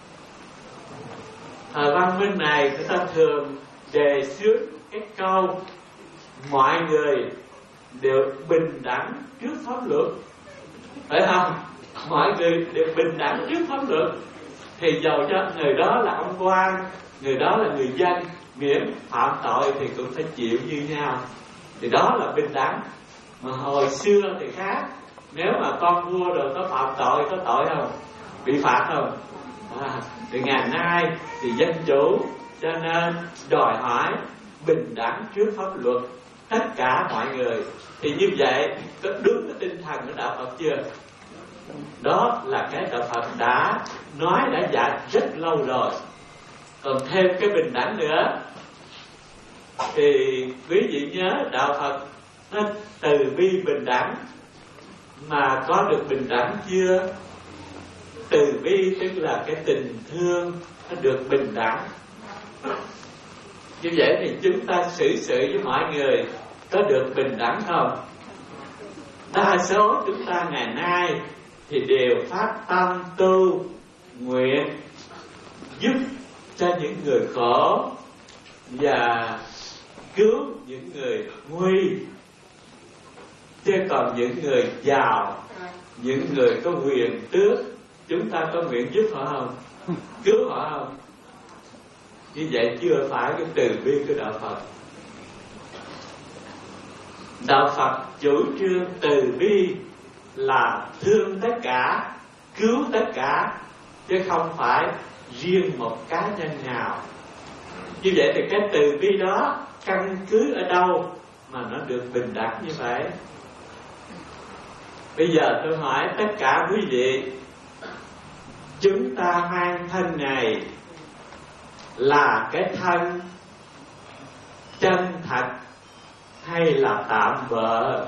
Thời văn minh này người ta thường đề xuất cái câu mọi người đều bình đẳng trước pháp luật, phải không? Mọi người đều bình đẳng trước pháp luật, thì dầu cho người đó là ông quan, người đó là người dân, miễn phạm tội thì cũng phải chịu như nhau. Thì đó là bình đẳng. Mà hồi xưa thì khác. Nếu mà con vua rồi có phạm tội, có tội không? Bị phạt không? À, thì ngày nay thì dân chủ, cho nên đòi hỏi bình đẳng trước pháp luật tất cả mọi người. Thì như vậy có đúng cái tinh thần của đạo Phật chưa? Đó là cái đạo Phật đã nói, đã dạy rất lâu rồi. Còn thêm cái bình đẳng nữa, thì quý vị nhớ đạo Phật nó từ bi bình đẳng, mà có được bình đẳng chưa? Từ bi tức là cái tình thương nó được bình đẳng. Như vậy thì chúng ta xử sự với mọi người có được bình đẳng không? Đa số chúng ta ngày nay thì đều phát tâm tu nguyện giúp cho những người khổ và cứu những người nguy. Chứ còn những người giàu, những người có quyền tước, chúng ta có nguyện giúp họ không? Cứu họ không? Như vậy chưa phải cái từ bi của đạo Phật. Đạo Phật chủ trương từ bi là thương tất cả, cứu tất cả, chứ không phải riêng một cá nhân nào. Như vậy thì cái từ bi đó căn cứ ở đâu mà nó được bình đẳng như vậy? Bây giờ tôi hỏi tất cả quý vị, chúng ta mang thân này là cái thân chân thật hay là tạm bợ?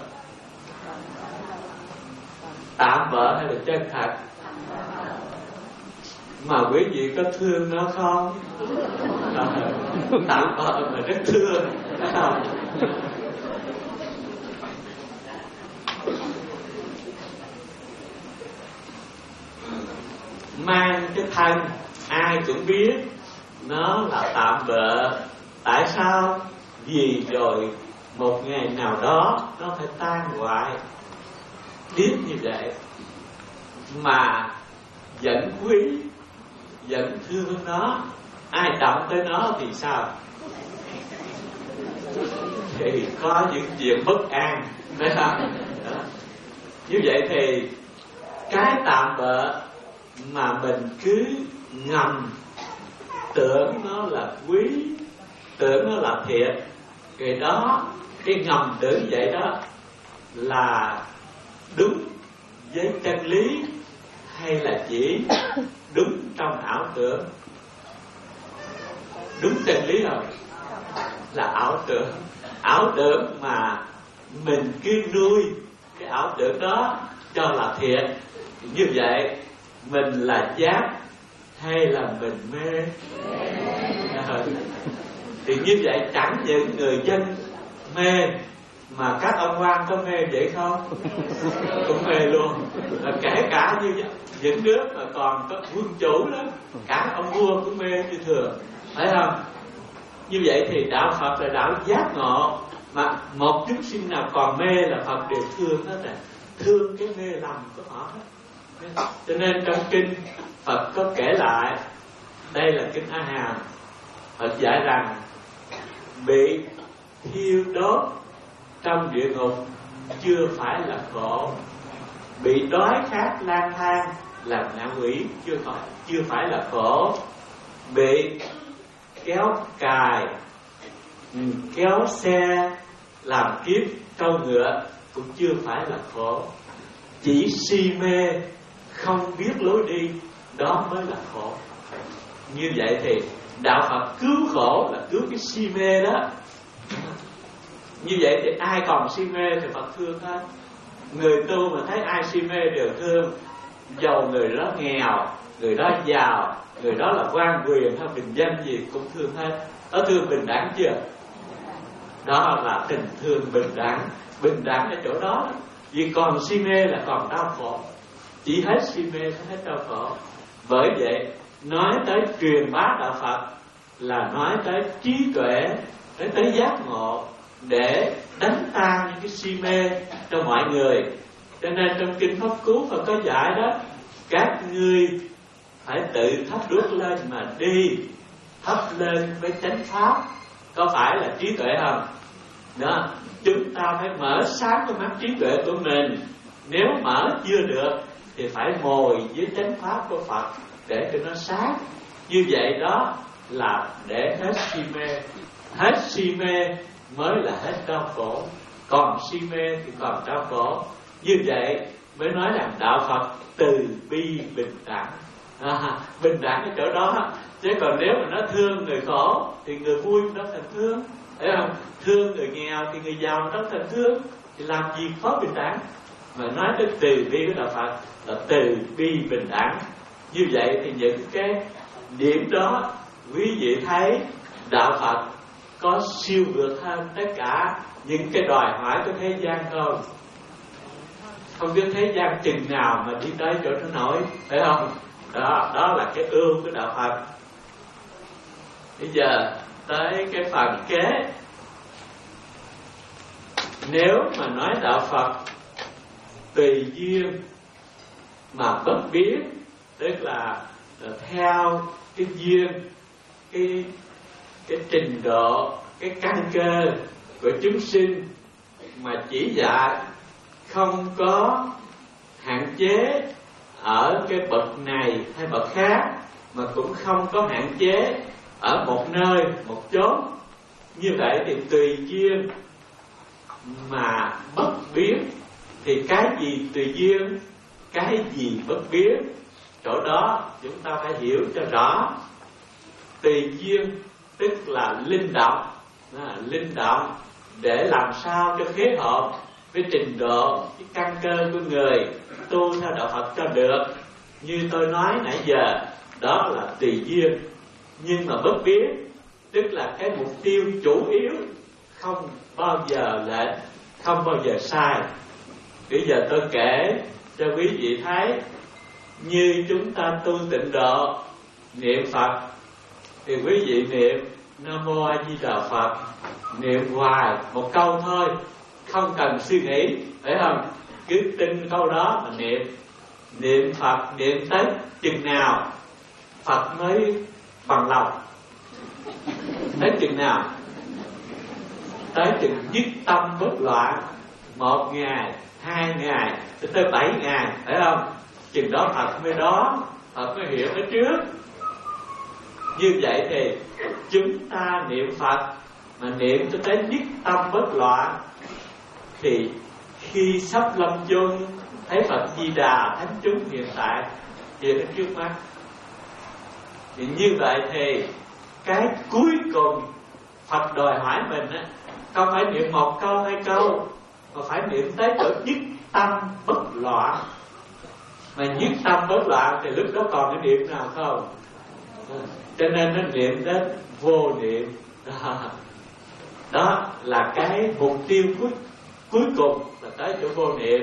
Tạm bợ hay là chân thật? Mà quý vị có thương nó không? À, tạm bợ mà rất thương, phải không? Mang cái thân ai cũng biết nó là tạm bợ. Tại sao? Vì rồi một ngày nào đó nó phải tan hoại. Biết như vậy mà vẫn quý, vẫn thương nó. Ai động tới nó thì sao? Thì có những chuyện bất an, phải không? Đó. Như vậy thì cái tạm bợ mà mình cứ ngầm tưởng nó là quý, tưởng nó là thiệt, cái đó, cái ngầm tưởng vậy đó là đúng với chân lý hay là chỉ đúng trong ảo tưởng? Đúng chân lý không? Là ảo tưởng. Ảo tưởng mà mình cứ nuôi cái ảo tưởng đó cho là thiệt. Như vậy mình là giác hay là mình mê? À, thì như vậy chẳng những người dân mê mà các ông quan có mê vậy không? Cũng mê luôn. Và kể cả như những nước mà còn có quân chủ đó, cả ông vua cũng mê như thường, phải không? Như vậy thì đạo Phật là đạo giác ngộ, mà một chúng sinh nào còn mê là Phật đều thương hết rồi, thương cái mê lầm của họ hết. Cho nên trong kinh Phật có kể lại, đây là kinh A Hàm, Phật dạy rằng bị thiêu đốt trong địa ngục chưa phải là khổ, bị đói khát lang thang làm ngạ quỷ chưa phải chưa phải là khổ, bị kéo cài, kéo xe làm kiếp trâu ngựa cũng chưa phải là khổ. Chỉ si mê không biết lối đi, đó mới là khổ. Như vậy thì đạo Phật cứu khổ là cứu cái si mê đó. Như vậy thì ai còn si mê thì Phật thương hết. Người tu mà thấy ai si mê đều thương, dầu người đó nghèo, người đó giàu, người đó là quan quyền hay bình danh gì cũng thương hết. Đó thương bình đẳng chưa? Đó là tình thương bình đẳng. Bình đẳng ở chỗ đó. Vì còn si mê là còn đau khổ. Chỉ hết si mê mới hết đau khổ. Bởi vậy nói tới truyền bá đạo Phật là nói tới trí tuệ, nói tới giác ngộ, để đánh tan những cái si mê trong mọi người. Cho nên trong kinh Pháp Cú Phật có dạy đó, các ngươi phải tự thắp đuốc lên mà đi, thắp lên với chánh pháp. Có phải là trí tuệ không? Đó, chúng ta phải mở sáng cái mắt trí tuệ của mình. Nếu mở chưa được thì phải ngồi với chánh pháp của Phật để cho nó sáng. Như vậy đó là để hết si mê. Hết si mê mới là hết đau khổ. Còn si mê thì còn đau khổ. Như vậy mới nói rằng đạo Phật từ bi bình đẳng. À, bình đẳng ở chỗ đó. Chứ còn nếu mà nó thương người khổ thì người vui nó thành thương, thấy không? Thương người nghèo thì người giàu nó thành thương. Thì làm gì có bình đẳng? Mà nói tới từ bi của đạo Phật là từ bi bình đẳng. Như vậy thì những cái điểm đó quý vị thấy đạo Phật có siêu vượt hơn tất cả những cái đòi hỏi của thế gian không? Không biết thế gian chừng nào mà đi tới chỗ nó nổi, phải không? Đó, đó là cái ưu của đạo Phật. Bây giờ tới cái phần kế. Nếu mà nói đạo Phật tùy duyên mà bất biết tức là theo cái duyên, cái cái trình độ, cái căn cơ của chúng sinh mà chỉ dạy, không có hạn chế ở cái bậc này hay bậc khác, mà cũng không có hạn chế ở một nơi, một chốn. Như vậy thì tùy duyên mà bất biến. Thì cái gì tùy duyên, cái gì bất biến, chỗ đó chúng ta phải hiểu cho rõ. Tùy duyên tức là linh động, à, linh động để làm sao cho phối hợp với trình độ, cái căn cơ của người tu theo đạo Phật cho được. Như tôi nói nãy giờ, đó là tùy duyên. Nhưng mà bất biến tức là cái mục tiêu chủ yếu không bao giờ lệch, không bao giờ sai. Bây giờ tôi kể cho quý vị thấy, như chúng ta tu tịnh độ, niệm Phật thì quý vị niệm Nam Mô A Di Đà Phật, niệm hoài một câu thôi, không cần suy nghĩ, phải không? Cứ tin câu đó mà niệm. Niệm Phật niệm tới chừng nào Phật mới bằng lòng? Tới chừng nào? Tới chừng dứt tâm bất loạn. Một ngày, hai ngày, tới bảy ngày, phải không? Chừng đó Phật mới đó, Phật mới hiểu ở trước. Như vậy thì chúng ta niệm Phật mà niệm cho tới dứt tâm bất loạn, thì khi sắp lâm chung thấy Phật Di Đà thánh chúng hiện tại hiện ở trước mắt, thì như vậy thì cái cuối cùng Phật đòi hỏi mình á, không phải niệm một câu hai câu, mà phải niệm tới chỗ dứt tâm bất loạn. Mà dứt tâm bất loạn thì lúc đó còn cái niệm nào không? Cho nên nó niệm đến vô niệm. Đó, đó là cái mục tiêu cuối cuối cùng là tới chỗ vô niệm.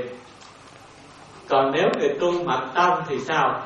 Còn nếu người tu mật tâm thì sao?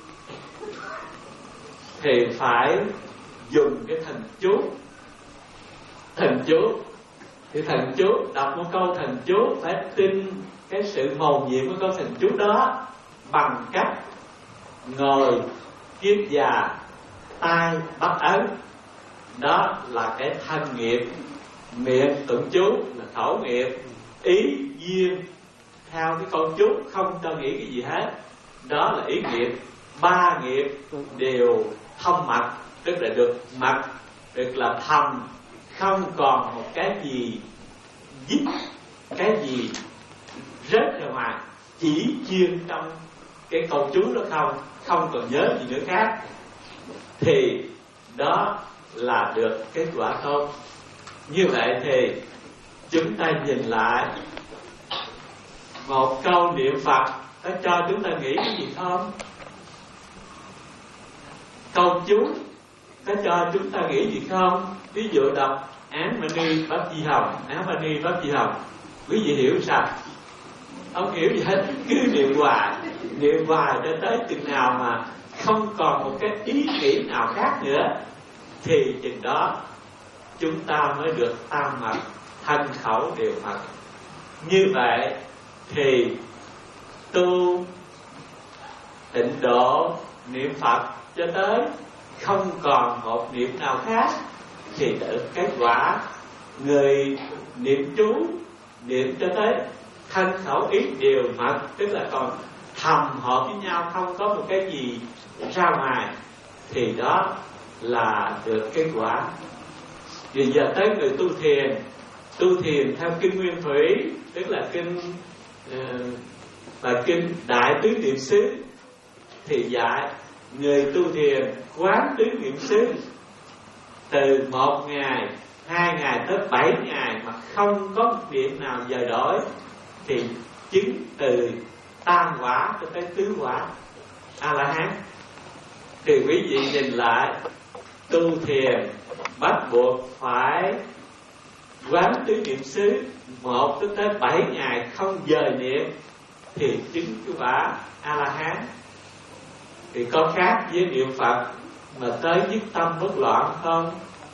Thì phải dùng cái thần chú. Thần chú thì thần chú, đọc một câu thần chú phải tin cái sự mầu nhiệm của câu thần chú đó bằng cách ngồi kiết già, tay bắt ấn. Đó là cái thân nghiệp. Miệng tụng chú là khẩu nghiệp. Ý duyên theo cái câu chú, không cho nghĩ cái gì hết, đó là ý nghiệp. Ba nghiệp đều thông mạch, tức là được mạch, được là thầm, không còn một cái gì dít, cái gì rớt ra ngoài, chỉ chuyên trong cái câu chú đó không, không còn nhớ gì nữa khác, thì đó là được kết quả tốt. Như vậy thì chúng ta nhìn lại, một câu niệm Phật có cho chúng ta nghĩ cái gì không? Câu chú có cho chúng ta nghĩ gì không? Ví dụ đọc Án Mani Pháp Di Hồng, Án Mani Pháp Di Hồng, quý vị hiểu sao? Không hiểu gì hết, cứ niệm hoài, niệm hoài cho tới chừng nào mà không còn một cái ý nghĩ nào khác nữa, thì chừng đó chúng ta mới được tam mật, thân khẩu đều mật. Như vậy thì tu tịnh độ niệm Phật cho tới không còn một niệm nào khác thì được kết quả. Người niệm chú niệm cho tới thân khẩu ý đều mật, tức là còn thầm hợp với nhau, không có một cái gì ra ngoài, thì đó là được kết quả. Bây giờ tới người tu thiền, tu thiền theo kinh Nguyên Thủy, tức là kinh uh, và kinh Đại Tứ Niệm xứ, thì dạy người tu thiền quán tứ niệm xứ từ một ngày, hai ngày tới bảy ngày mà không có một niệm nào dời đổi, thì chứng từ tam quả cho tới tứ quả A La Hán. Thì quý vị nhìn lại, tu thiền bắt buộc phải quán tứ niệm xứ một tới bảy ngày không dời niệm thì chứng cái quả A La Hán. Thì có khác với niệm Phật mà tới dứt tâm bất loạn không?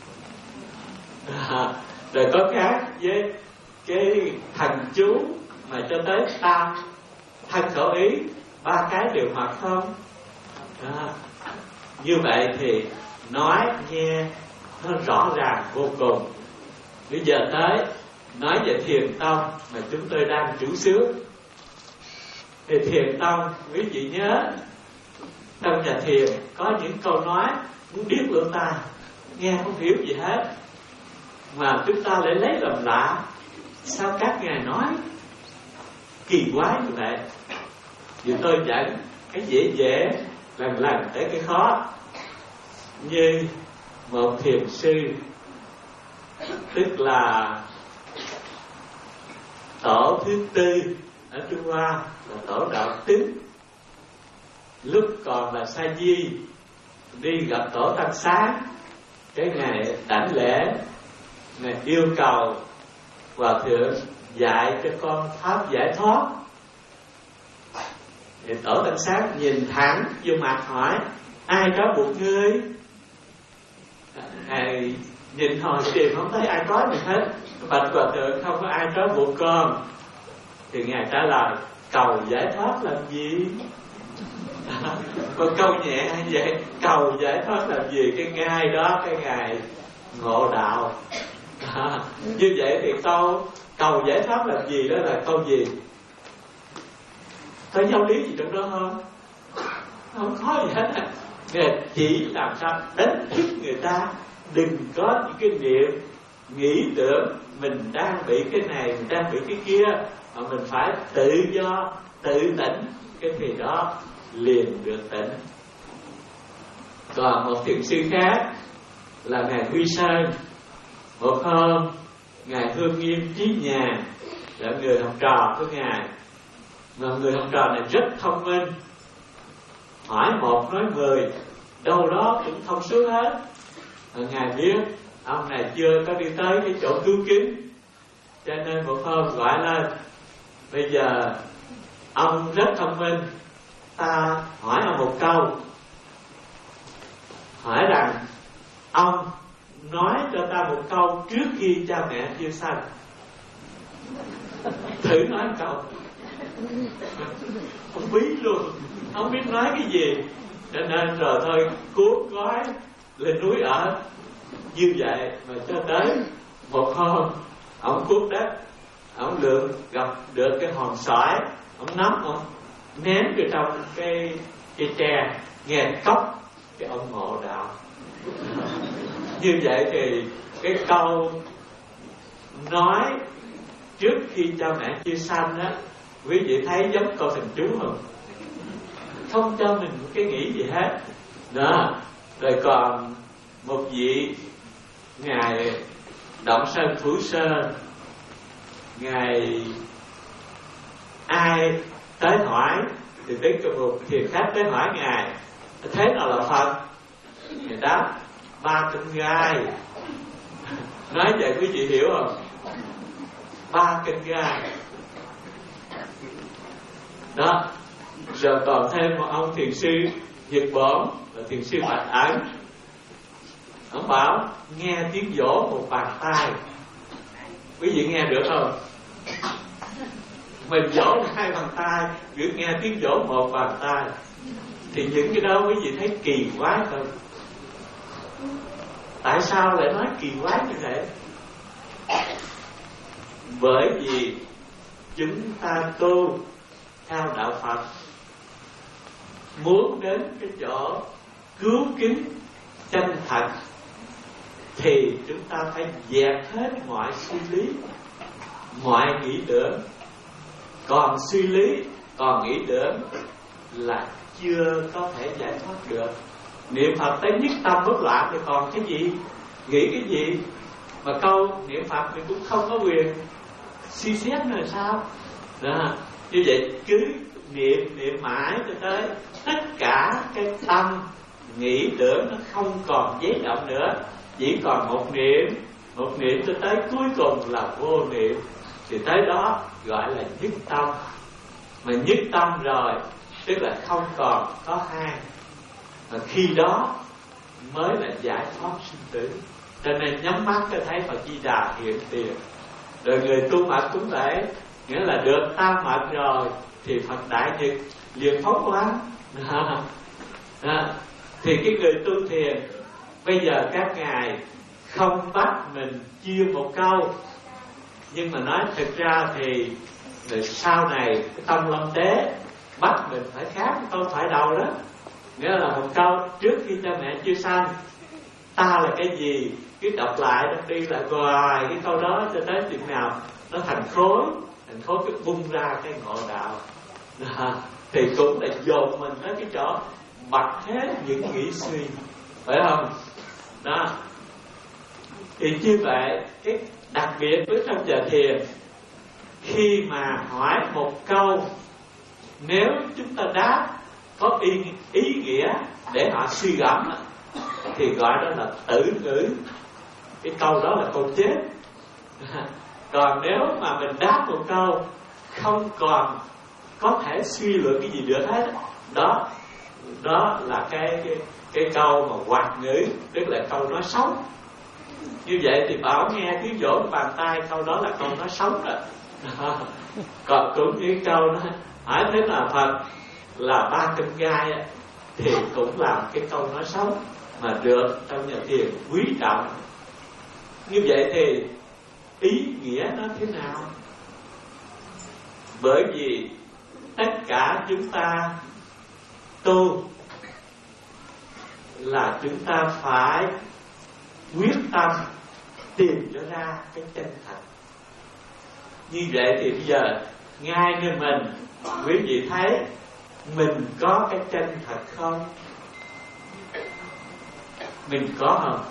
À, rồi có khác với cái thần chú mà cho tới tam thân khẩu ý, ba cái đều mật không? Đó. Như vậy thì nói nghe nó rõ ràng vô cùng. Bây giờ tới nói về Thiền Tông mà chúng tôi đang chủ xướng. Thì Thiền Tông, quý vị nhớ, trong nhà thiền có những câu nói muốn biết lỗ tai, nghe không hiểu gì hết, mà chúng ta lại lấy làm lạ. Sao các ngài nói kỳ quái như vậy? Vì tôi dẫn cái dễ dễ lần lần tới cái khó. Như một thiền sư, tức là tổ thứ tư ở Trung Hoa, là tổ Đạo Tính, lúc còn là Sa Di, đi gặp tổ Tăng Sáng. Cái ngày đảnh lễ, ngài yêu cầu Hòa thượng dạy cho con pháp giải thoát. Thì tổ Tăng Sáng nhìn thẳng vô mặt hỏi: ai trói buộc ngươi? Ngài nhìn hồi tìm không thấy ai trói mình hết. Bạch Hòa thượng, không có ai trói buộc con. Thì ngài trả lời: cầu giải thoát làm gì? Con câu nhẹ như vậy, cầu giải thoát làm gì? Cái ngày đó, cái ngày ngộ đạo. À, như vậy thì câu cầu giải thoát làm gì đó là câu gì? Có giáo lý gì trong đó không? Không có gì hết. Ngài chỉ làm sao đánh thức người ta đừng có những cái niệm nghĩ tưởng mình đang bị cái này, mình đang bị cái kia, mà mình phải tự do, tự tỉnh. Cái thì đó liền được tỉnh. Còn một thiền sư khác là ngài Huy Sơn. Một hôm ngài Hương Nghiêm Chí Nhàn là người học trò của ngài, mà người học trò này rất thông minh, hỏi một nói mười, đâu đó cũng thông suốt hết. Và ngài biết ông này chưa có đi tới cái chỗ cứu kính, cho nên một hôm gọi lên: bây giờ ông rất thông minh, ta hỏi ông một câu, hỏi rằng ông nói cho ta một câu trước khi cha mẹ chưa sanh. Thử nói một câu. Không biết luôn, không biết nói cái gì, cho nên rồi thôi cuốn gói lên núi ở. Như vậy mà cho tới một hôm ông cuốc đất, ông được gặp được cái hòn sỏi, ông nắm, ông ném vào trong cái cây tre, nghe cốc, cái ông ngộ đạo. Như vậy thì cái câu nói trước khi cha mẹ chưa sanh á, quý vị thấy giống câu thần chú không? Không cho mình một cái nghĩ gì hết đó. Rồi còn một vị ngài Động Sơn Thủ Sơn, ngài ai tới hỏi thì tới một thiền khách tới hỏi ngài: thế nào là Phật? Ngài đáp: ba cánh gai. Nói vậy quý vị hiểu không? Ba cánh gai đó. Rồi còn thêm một ông thiền sư Nhật Bản là thiền sư Bạch Ẩn. Ông bảo nghe tiếng vỗ một bàn tay. Quý vị nghe được không? Mình vỗ hai bàn tay, cứ nghe tiếng vỗ một bàn tay. Thì những cái đó quý vị thấy kỳ quái không? Tại sao lại nói kỳ quái như vậy? Bởi vì chúng ta tu theo đạo Phật, muốn đến cái chỗ cứu kính chân thật thì chúng ta phải dẹp hết mọi suy lý, mọi nghĩ tưởng. Còn suy lý, còn nghĩ tưởng là chưa có thể giải thoát được. Niệm Phật tới nhất tâm bất loạn thì còn cái gì? Nghĩ cái gì? Mà câu niệm Phật thì cũng không có quyền suy xét nữa sao? Đó. Như vậy cứ niệm niệm mãi cho tới tất cả cái tâm nghĩ tưởng nó không còn giấy động nữa, chỉ còn một niệm, một niệm cho tới cuối cùng là vô niệm, thì tới đó gọi là nhất tâm. Mà nhất tâm rồi tức là không còn có hai, mà khi đó mới là giải thoát sinh tử. Cho nên nhắm mắt cho thấy Phật Di Đà hiện tiền. Rồi người tu mật cũng vậy, nghĩa là được tam mật rồi thì Phật Đại Nhật liền phóng quán. à, thì cái người tu thiền bây giờ các ngài không bắt mình chia một câu, nhưng mà nói thực ra thì sau này cái tâm lâm tế bắt mình phải khám câu thoại đầu đó, nghĩa là một câu trước khi cha mẹ chưa sanh ta là cái gì, cứ đọc lại đọc đi lại hoài cái câu đó cho tới chừng nào nó thành khối, thành khối cứ bung ra cái ngộ đạo đó. Thì cũng là dồn mình tới cái chỗ bật hết những nghĩ suy, phải không đó. Thì như vậy cái đặc biệt với trong giờ thiền, khi mà hỏi một câu, nếu chúng ta đáp có ý, ý nghĩa để họ suy gẫm thì gọi đó là tử ngữ, cái câu đó là câu chết. Còn nếu mà mình đáp một câu không còn có thể suy luận cái gì được hết, đó đó là cái cái, cái câu mà hoạt ngữ, tức là câu nói sống. Như vậy thì Bảo nghe tiếng vỗ bàn tay, câu đó là câu nói sống rồi. Còn cũng như câu đó hỏi thế là Phật là ba kinh gai thì cũng là cái câu nói sống mà được trong nhà thiền quý trọng. Như vậy thì ý nghĩa nó thế nào? Bởi vì tất cả chúng ta tu là chúng ta phải quyết tâm tìm cho ra cái chân thật. Như vậy thì bây giờ ngay nơi mình, quý vị thấy mình có cái chân thật không? Mình có không?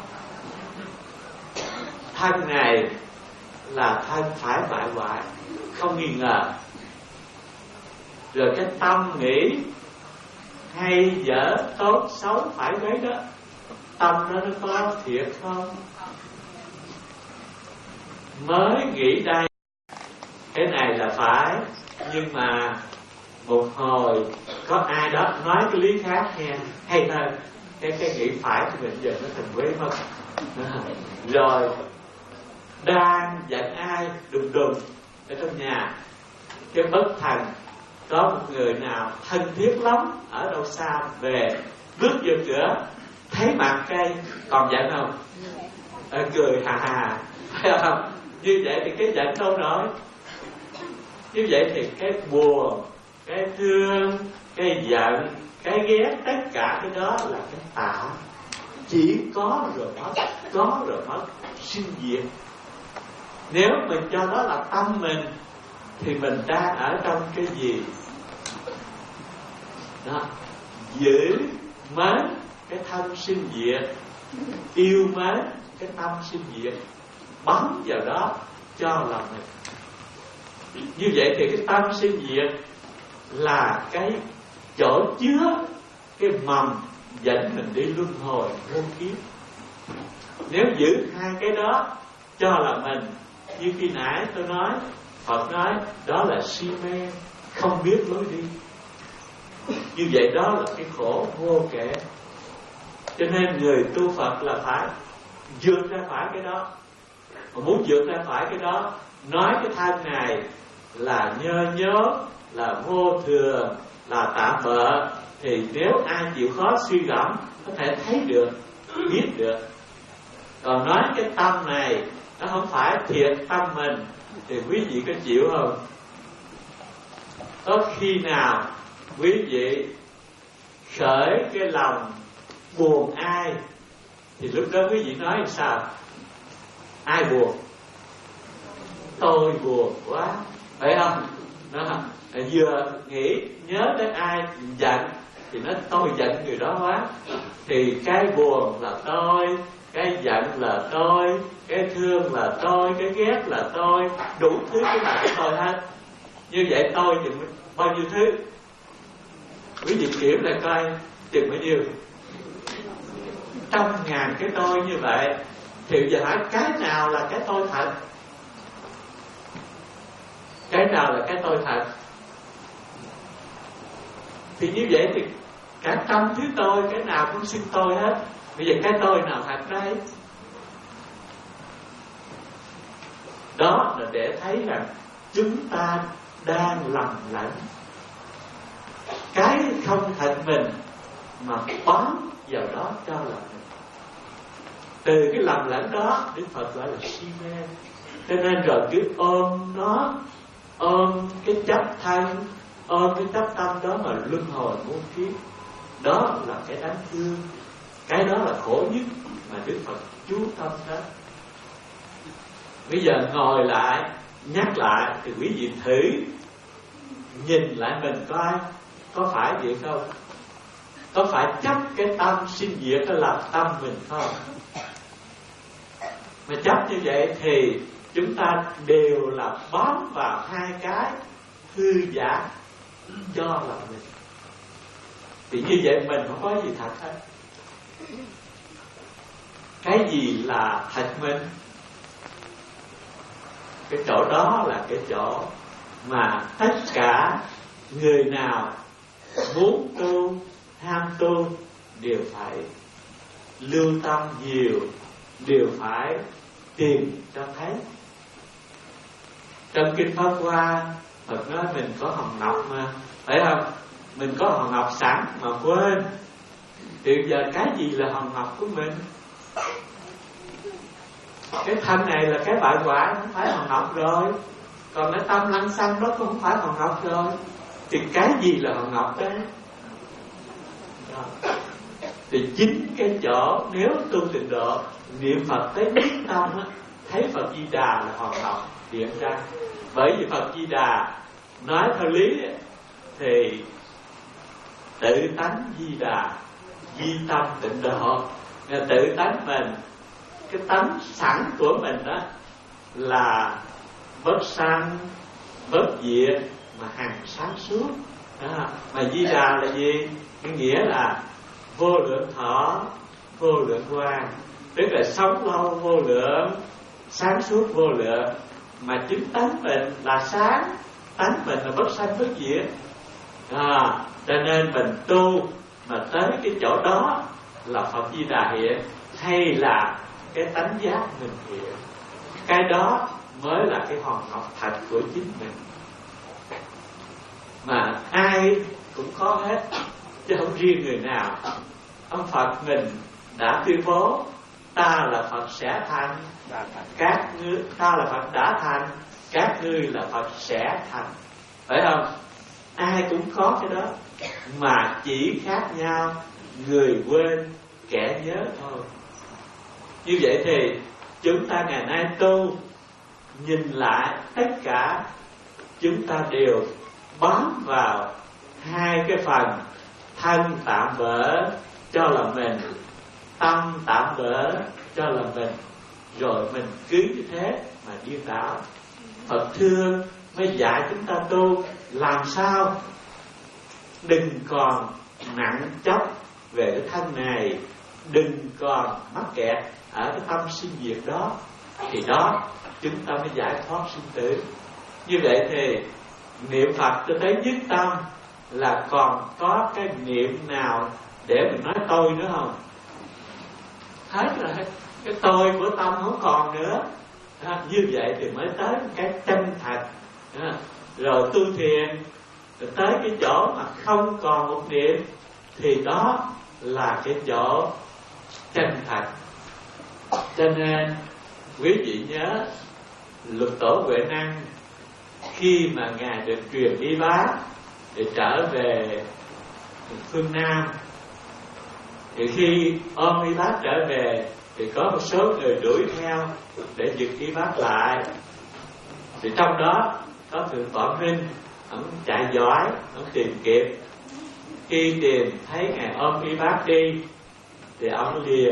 Thân này là thân phải bại hoại, không nghi ngờ. Rồi cái tâm nghĩ hay dở, tốt xấu phải mấy đó, tâm đó nó có thiệt không? Mới nghĩ đây cái này là phải, nhưng mà một hồi có ai đó nói cái lý khác nghe hay hơn, cái cái nghĩ phải thì mình giờ nó thành quế mất. Rồi đang giận ai đùng đùng ở trong nhà, cái bất thần có một người nào thân thiết lắm ở đâu xa về, bước vô cửa thấy mặt cây còn giận không? À, cười hà hà, phải không? Như vậy thì cái giận đâu rồi? Như vậy thì cái buồn, cái thương, cái giận, cái ghét, tất cả cái đó là cái tạo. Chỉ có rồi mất, có rồi mất, sinh diệt. Nếu mình cho đó là tâm mình thì mình đang ở trong cái gì? Đó, giữ mến cái thân sinh diệt, yêu mến cái tâm sinh diệt, bấm vào đó cho lòng mình. Như vậy thì cái tâm sinh diệt là cái chỗ chứa cái mầm dẫn mình đi luân hồi vô kiếp. Nếu giữ hai cái đó cho là mình, như khi nãy tôi nói, Phật nói đó là si mê, không biết lối đi. Như vậy đó là cái khổ vô kể. Cho nên người tu Phật là phải vượt ra khỏi cái đó. Mà muốn vượt ra khỏi cái đó, nói cái thân này là nhơ nhớ, là vô thường, là tạm bợ, thì nếu ai chịu khó suy gẫm có thể thấy được, biết được. Còn nói cái tâm này nó không phải thiệt tâm mình thì quý vị có chịu không? Có khi nào quý vị khởi cái lòng buồn ai thì lúc đó quý vị nói sao? Ai buồn? Tôi buồn quá, phải không? Đó, vừa nghĩ nhớ đến ai giận thì nó tôi giận người đó quá, thì cái buồn là tôi, cái giận là tôi, cái thương là tôi, cái ghét là tôi, đủ thứ cái là của tôi hết. Như vậy tôi chừng bao nhiêu thứ? Quý vị kiểm lại coi chừng bao nhiêu? Trăm ngàn cái tôi như vậy. Thì giờ hỏi cái nào là cái tôi thật? Cái nào là cái tôi thật? Thì như vậy thì cả trăm thứ tôi, cái nào cũng xưng tôi hết. Bây giờ cái tôi nào thật đây? Đó là để thấy rằng chúng ta đang lầm lẫn. Cái không thật mình mà bám vào đó cho là mình. Từ cái lầm lẫn đó Đức Phật gọi là si mê. Cho nên rồi cứ ôm nó, ôm cái chấp thân, ôm cái chấp tâm đó mà luân hồi muôn kiếp. Đó là cái đáng thương, cái đó là khổ nhất mà Đức Phật chú tâm đến. Bây giờ ngồi lại, nhắc lại thì quý vị thử nhìn lại mình coi có phải vậy không? Có phải chấp cái tâm sinh diệt nó làm tâm mình không? Mà chấp như vậy thì chúng ta đều là bám vào hai cái hư giả cho là mình. Thì như vậy mình không có gì thật hết. Cái gì là thật mình? Cái chỗ đó là cái chỗ mà tất cả người nào muốn tu, ham tu đều phải lưu tâm nhiều, đều phải tìm cho thấy. Trong Kinh Pháp Hoa, Phật nói mình có hòn ngọc mà, phải không? Mình có hòn ngọc sẵn mà quên. Thì giờ cái gì là hòn ngọc của mình? Cái thân này là cái bại hoại, không phải hòn ngọc rồi. Còn cái tâm lăng xăng đó cũng không phải hòn ngọc rồi. Thì cái gì là hòn ngọc đấy? Đó. Thì chính cái chỗ nếu tu tịnh độ niệm Phật tới biết tâm á, thấy Phật Di Đà là hòn ngọc hiện ra. Bởi vì Phật Di Đà nói theo lý thì tự tánh Di Đà, di tâm tịnh độ. Tự tánh mình, cái tánh sẵn của mình đó là bất sanh, bất diệt mà hằng sáng suốt. Đó. Mà Di Đà là gì? Cái nghĩa là vô lượng thọ, vô lượng quang, tức là sống lâu vô lượng, sáng suốt vô lượng. Mà chính tánh mình là sáng, tánh mình là bất sanh bất diệt. À, cho nên mình tu mà tới cái chỗ đó là Phật Di Đà hiện, hay là cái tánh giác mình hiện. Cái đó mới là cái hòn ngọc thật của chính mình. Mà ai cũng có hết, chứ không riêng người nào. Ông Phật mình đã tuyên bố ta là Phật sẽ thành, các ngươi ta là Phật đã thành, các ngươi là Phật sẽ thành. Phải không? Ai cũng có cái đó, mà chỉ khác nhau người quên kẻ nhớ thôi. Như vậy thì chúng ta ngày nay tu, nhìn lại tất cả chúng ta đều bám vào hai cái phần thân tạm bỡ cho là mình, tâm tạm bỡ cho là mình, rồi mình cứ như thế mà điên đảo. Phật thương mới dạy chúng ta tu làm sao đừng còn nặng chóc về cái thân này, đừng còn mắc kẹt ở cái tâm sinh diệt đó, thì đó chúng ta mới giải thoát sinh tử. Như vậy thì niệm Phật cho tới nhất tâm là còn có cái niệm nào để mình nói tôi nữa không? Hết rồi, cái tôi của tâm không còn nữa. À, như vậy thì mới tới cái chân thật. À, rồi tu thiền, rồi tới cái chỗ mà không còn một niệm, thì đó là cái chỗ chân thật. Cho nên quý vị nhớ Lục Tổ Huệ Năng khi mà Ngài được truyền y bát để trở về phương Nam, thì khi ôm y bát trở về thì có một số người đuổi theo để giật y bát lại. Thì trong đó có Thượng Tọa Minh, ông chạy giỏi, ông tìm kịp. Khi tìm thấy Ngài ôm y bát đi thì ông liền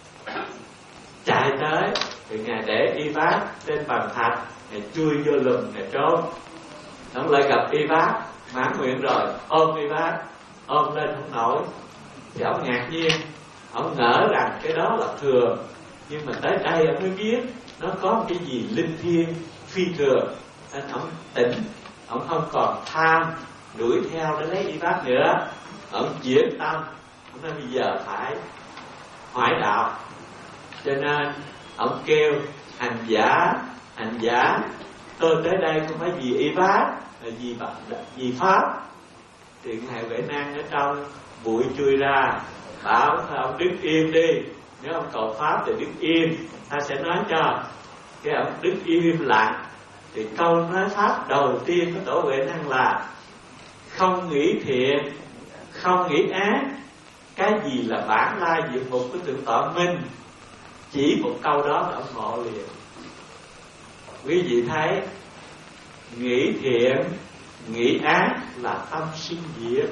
chạy tới, thì Ngài để y bát trên bàn thạch, Ngài chui vô lùm, Ngài trốn. Ông lại gặp y bát mãn nguyện rồi, ôm y bát, ôm lên không nổi. Thì ông ngạc nhiên, ông ngỡ rằng cái đó là thường, nhưng mà tới đây ông mới biết nó có một cái gì linh thiêng phi thường. Nên ông tỉnh, ông không còn tham đuổi theo để lấy y bát nữa. Ông chuyển tâm, ông nói bây giờ phải hoại đạo. Cho nên ông kêu hành giả, hành giả, tôi tới đây không phải vì y bát, là vì vì pháp. Thì Ngài Huệ Năng ở trong bụi chui ra, bảo ông đứng im đi. Nếu ông cầu pháp thì đứng im, ta sẽ nói cho. Cái ông đứng im lặng. Thì câu nói pháp đầu tiên của Tổ Huệ Năng là không nghĩ thiện, không nghĩ ác. Cái gì là bản lai diệu mục của Thượng Tọa Minh? Chỉ một câu đó là ông ngộ liền. Quý vị thấy, nghĩ thiện, nghĩ ác là tâm sinh diệt.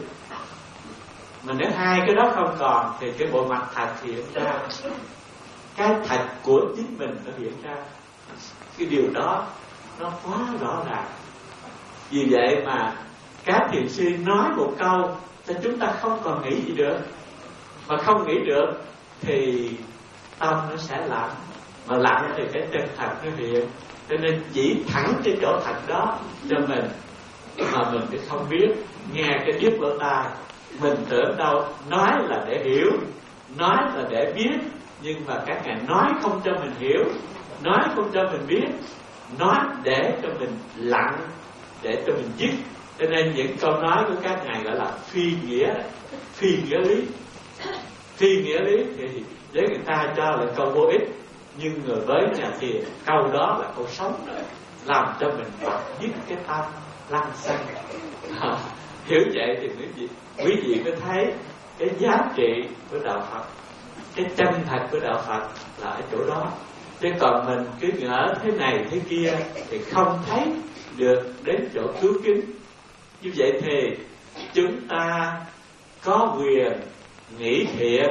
Mà nếu hai cái đó không còn thì cái bộ mặt thật hiện ra, cái thật của chính mình nó hiện ra. Cái điều đó nó quá rõ ràng. Vì vậy mà các thiền sư nói một câu cho chúng ta không còn nghĩ gì được. Mà không nghĩ được thì tâm nó sẽ lặng. Mà lặng thì cái chân thật nó hiện. Cho nên chỉ thẳng cái chỗ thật đó cho mình, mà mình cũng không biết. Nghe cái điếc lỗ tai, mình tưởng đâu nói là để hiểu, nói là để biết. Nhưng mà các ngài nói không cho mình hiểu, nói không cho mình biết, nói để cho mình lặng, để cho mình dứt. Cho nên những câu nói của các ngài gọi là phi nghĩa, phi nghĩa lý. Phi nghĩa lý thì để người ta cho là câu vô ích, nhưng người với nhà thiền câu đó là câu sống rồi, làm cho mình dứt cái tâm lăng xăng. À, hiểu vậy thì quý vị quý vị có thấy cái giá trị của đạo Phật, cái chân thật của đạo Phật là ở chỗ đó. Chứ còn mình cứ ngỡ thế này thế kia thì không thấy được đến chỗ cứu kính. Như vậy thì chúng ta có quyền nghĩ thiện.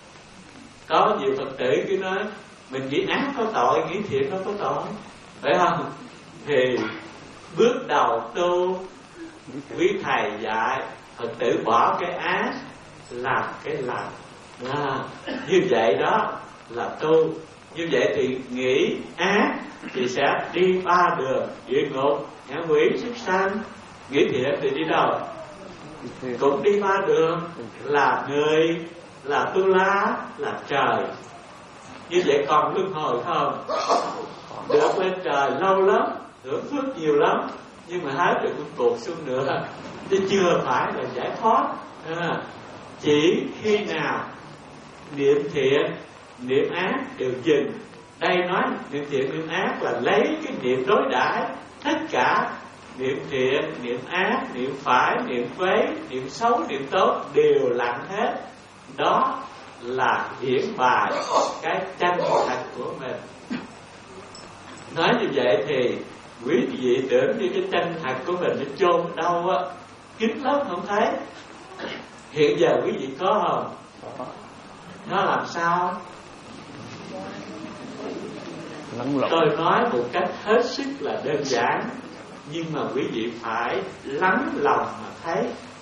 Có nhiều Phật tử cứ nói mình nghĩ ác có tội, nghĩ thiện nó có tội, phải không? Thì bước đầu tu, quý thầy dạy Phật tử bỏ cái ác làm cái lành. À, như vậy đó là tu. Như vậy thì nghĩ ác thì sẽ đi ba đường: địa ngục, ngạ quỷ, súc sanh. Nghĩ thiện thì đi đâu? Cũng đi ba đường: là người, là tu la, là trời. Như vậy còn luân hồi không? Được lên trời lâu lắm, hưởng phước nhiều lắm, nhưng mà hết rồi cũng tuột xuống nữa, chứ chưa phải là giải thoát. À, chỉ khi nào niệm thiện, niệm ác đều dừng. Đây nói niệm thiện, niệm ác là lấy cái niệm đối đãi tất cả. Niệm thiện, niệm ác, niệm phải, niệm quấy, niệm xấu, niệm tốt đều lặng hết. Đó là hiển bài cái chân thật của mình. Nói như vậy thì quý vị tưởng như cái chân thật của mình nó chôn ở đâu á, kín lắm không thấy. Hiện giờ quý vị có không? Nó làm sao? Tôi nói một cách hết sức là đơn giản, nhưng mà quý vị phải lắng lòng mà thấy.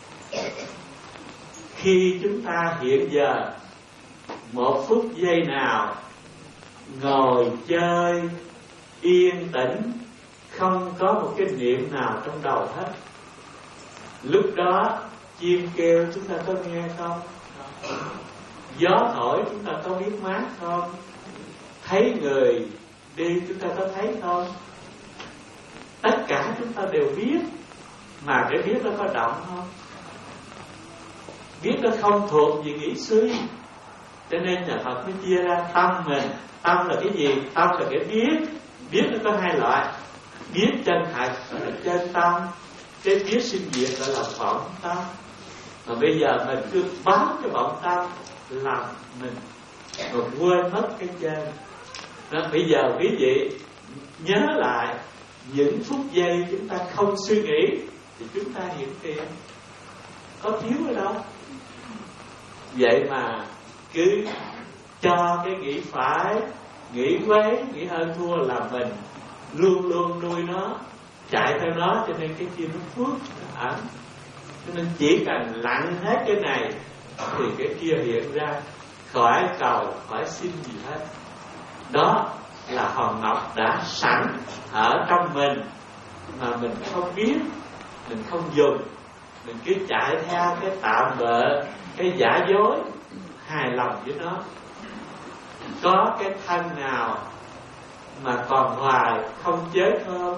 Khi chúng ta hiện giờ một phút giây nào ngồi chơi yên tĩnh, không có một cái niệm nào trong đầu hết, lúc đó chim kêu chúng ta có nghe không? Gió thổi chúng ta có biết mát không? Thấy người đi chúng ta có thấy không? Tất cả chúng ta đều biết. Mà cái biết nó có động không? Biết nó không thuộc về nghĩ suy. Cho nên nhà Phật mới chia ra tâm mình. Tâm là cái gì? Tâm là cái biết. Biết nó có hai loại: biết chân thật là chân tâm, cái biết sinh diệt gọi là vọng tâm. Mà bây giờ mình cứ bám cái vọng tâm làm mình mà quên mất cái chân. Đó, bây giờ quý vị nhớ lại những phút giây chúng ta không suy nghĩ thì chúng ta hiện tiền. Có thiếu ở đâu. Vậy mà cứ cho cái nghĩ phải, nghĩ quấy, nghĩ hơn thua là mình luôn luôn nuôi nó, chạy theo nó, cho nên cái kia nó phước nó ẩn. Cho nên chỉ cần lặng hết cái này thì cái kia hiện ra, khỏi cầu, khỏi xin gì hết. Đó là hòn ngọc đã sẵn ở trong mình mà mình không biết, mình không dùng, mình cứ chạy theo cái tạm bợ, cái giả dối, hài lòng với nó. Có cái thân nào mà còn hoài không chết không?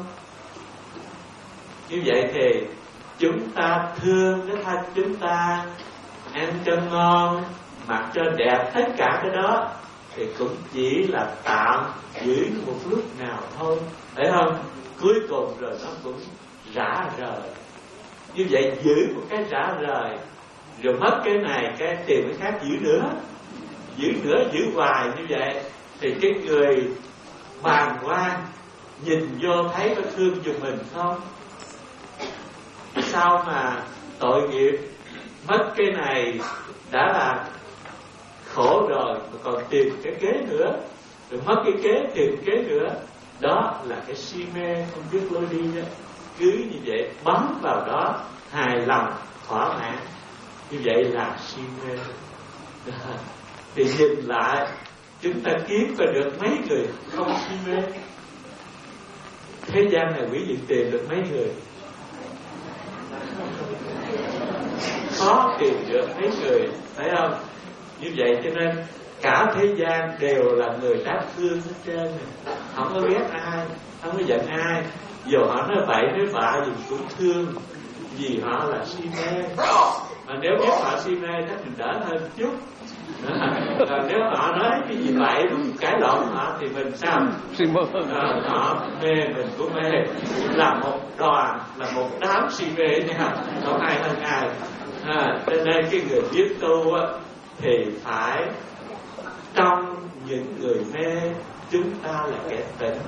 Như vậy thì chúng ta thương cái thân chúng ta ăn cho ngon, mặc cho đẹp, tất cả cái đó thì cũng chỉ là tạm giữ một lúc nào thôi, phải không? Cuối cùng rồi nó cũng rã rời. Như vậy giữ một cái rã rời, rồi mất cái này cái tìm cái khác giữ nữa, giữ nữa giữ hoài như vậy thì cái người bàng quan nhìn vô thấy có thương giùm mình không? Sao mà tội nghiệp, mất cái này đã là khổ rồi mà còn tìm cái kế nữa, rồi mất cái kế tìm kế nữa. Đó là cái si mê không biết lối đi đó. Cứ như vậy bấm vào đó, hài lòng thỏa mãn, như vậy là si mê. Thì nhìn lại chúng ta kiếm có được mấy người không si mê? Thế gian này quý vị tìm được mấy người? Khó tìm được mấy người, phải không? Như vậy cho nên cả thế gian đều là người đáng thương hết trơn này. Không có ghét ai, không có giận ai, dù họ nói bậy nói bạ gì cũng thương, vì họ là si mê. Mà nếu biết họ si mê chắc mình đỡ hơn chút. Còn nếu họ nói cái gì bậy đúng cãi lộn họ thì mình sao? À, họ mê mình cũng mê. Là một đoàn, là một đám si mê nha, không ai hơn ai. À, cho nên cái người biết tu á thì phải trong những người mê chúng ta là kẻ tỉnh.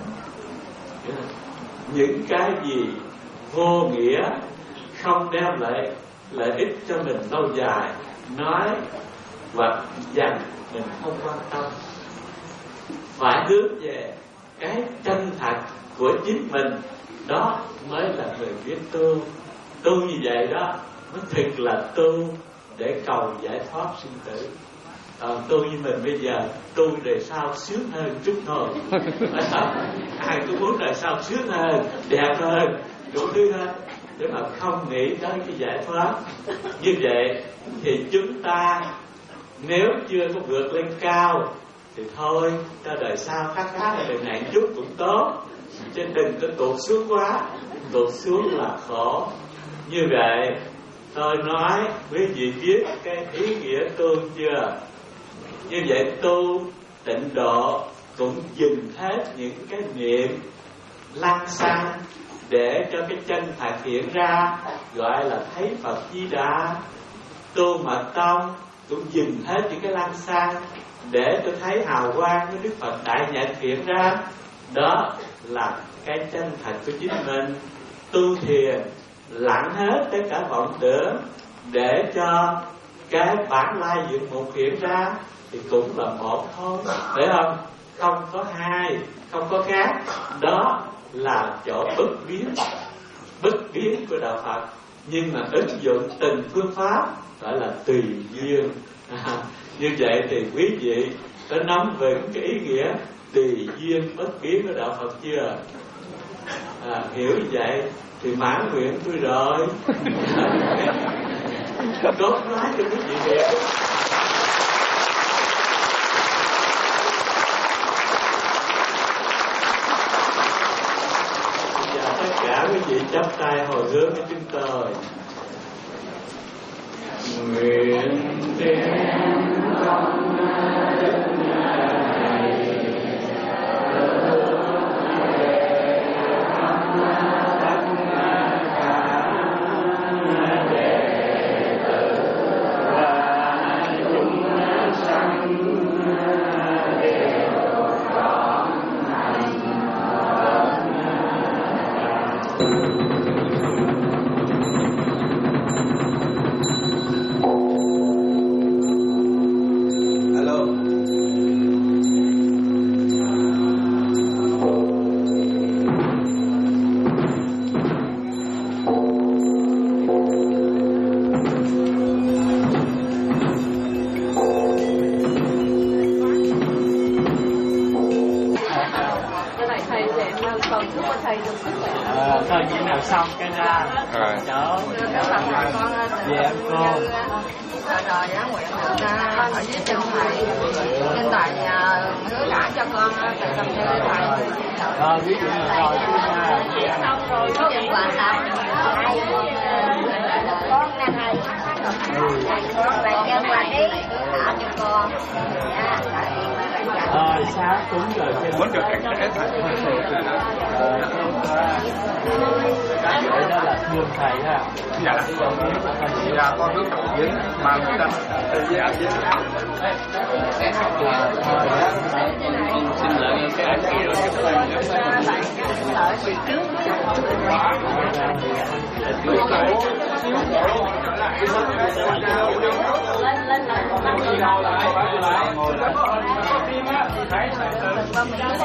Những cái gì vô nghĩa, không đem lại lợi ích cho mình lâu dài, nói hoặc dành mình không quan tâm. Phải hướng về cái chân thật của chính mình, đó mới là người biết tu. Tu như vậy đó mới thực là tu để cầu giải thoát sinh tử. À, tu như mình bây giờ tu đời sau sướng hơn chút thôi. Ai cũng muốn đời sau sướng hơn, đẹp hơn, đủ thứ hết, để mà không nghĩ tới cái giải thoát. Như vậy thì chúng ta nếu chưa có vượt lên cao thì thôi, cho đời sau khác khác là đời này chút cũng tốt, chứ đừng có tụt xuống quá. Tụt xuống là khổ. Như vậy tôi nói quý vị biết cái ý nghĩa tu chưa? Như vậy tu tịnh độ cũng dừng hết những cái niệm lăng xăng để cho cái chân thật hiện ra, gọi là thấy Phật Di Đà. Tu mật tông cũng dừng hết những cái lăng xăng để tôi thấy hào quang của Đức Phật Đại Nhật hiện ra. Đó là cái chân thật của chính mình. Tu thiền lặng hết tất cả vọng tưởng để cho cái bản lai diện mục hiện ra thì cũng là một thôi, phải không? Không có hai, không có khác. Đó là chỗ bất biến, bất biến của đạo Phật. Nhưng mà ứng dụng từng phương pháp gọi là tùy duyên. À, như vậy thì quý vị có nắm vững cái ý nghĩa tùy duyên bất biến của đạo Phật chưa? À, hiểu như vậy thì mãn nguyện tôi rồi. Đốt nói cho quý vị hiểu. Và tất cả quý vị chắp tay hồi hướng với chúng tôi. Nguyện đem công đức này xong cái ra chở về em cô rồi á nguyện được ra ở dưới chân thầy trên tại nhà hứa đã cho con tại cầm chơi thầy rồi ví dụ rồi xong rồi có chuyện quan tâm hai con con nè thầy con là nhân qua đi tạo cho con. Ờ, sáng đúng rồi. Muốn được cảnh hết hả? Vậy đó là thương thầy ha. Dạ. Dạ, con cứ phổ biến mà người ta dạ dạ. Xin lỗi cái ảnh kia rồi chúc mừng. Lợi từ trước. Lên lên lại một năm đi đâu lại lại ngồi lại thấy cái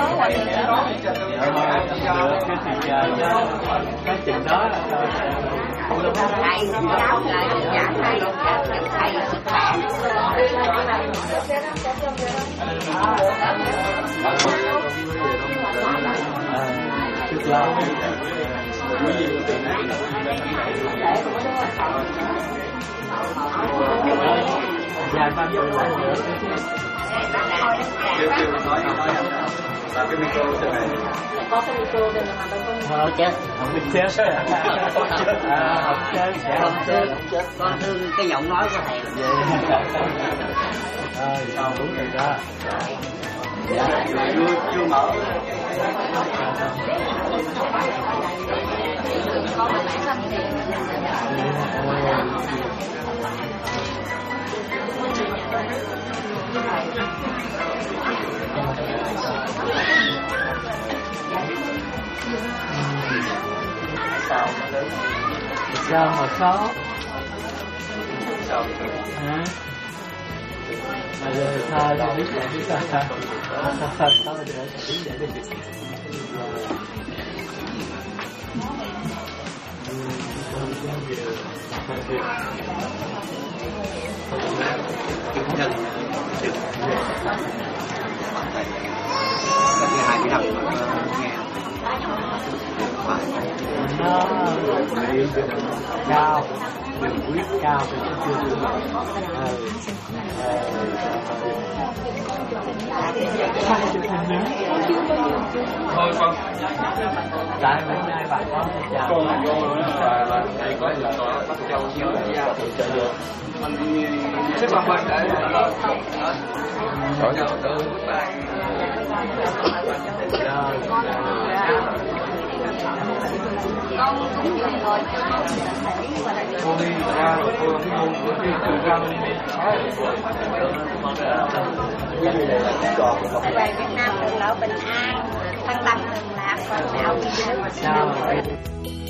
thì cái chuyện đó thầy giáo lại trả thầy thầy sức khỏe chút lâu dài bao nhiêu lâu nữa Kêu kêu nói nói là cái micro trên này. có cái micro đây mà đâu có không chết không biết chết à không chết không chết chết con thương cái giọng nói của thầy rồi sao đúng rồi đó dạ chưa chưa mở có mà nãy là gì sao sao mà khó hả mà giờ thôi đâu biết lại biết sao sao sao sao để biết để đi nhân cái thứ hai mươi năm nghe nó cao quyền quyết cao thì chưa chưa Thôi con tại mấy nay bà con chào con vô là là thầy có là có bắt châu chiếu ra xếp vào phần đấy có nhau từ con cũng nhiều rồi cô đi ra cô cái môn của cái từ ra về Việt Nam thường lợi bình an thân tâm thường lạc còn nào đi nữa sao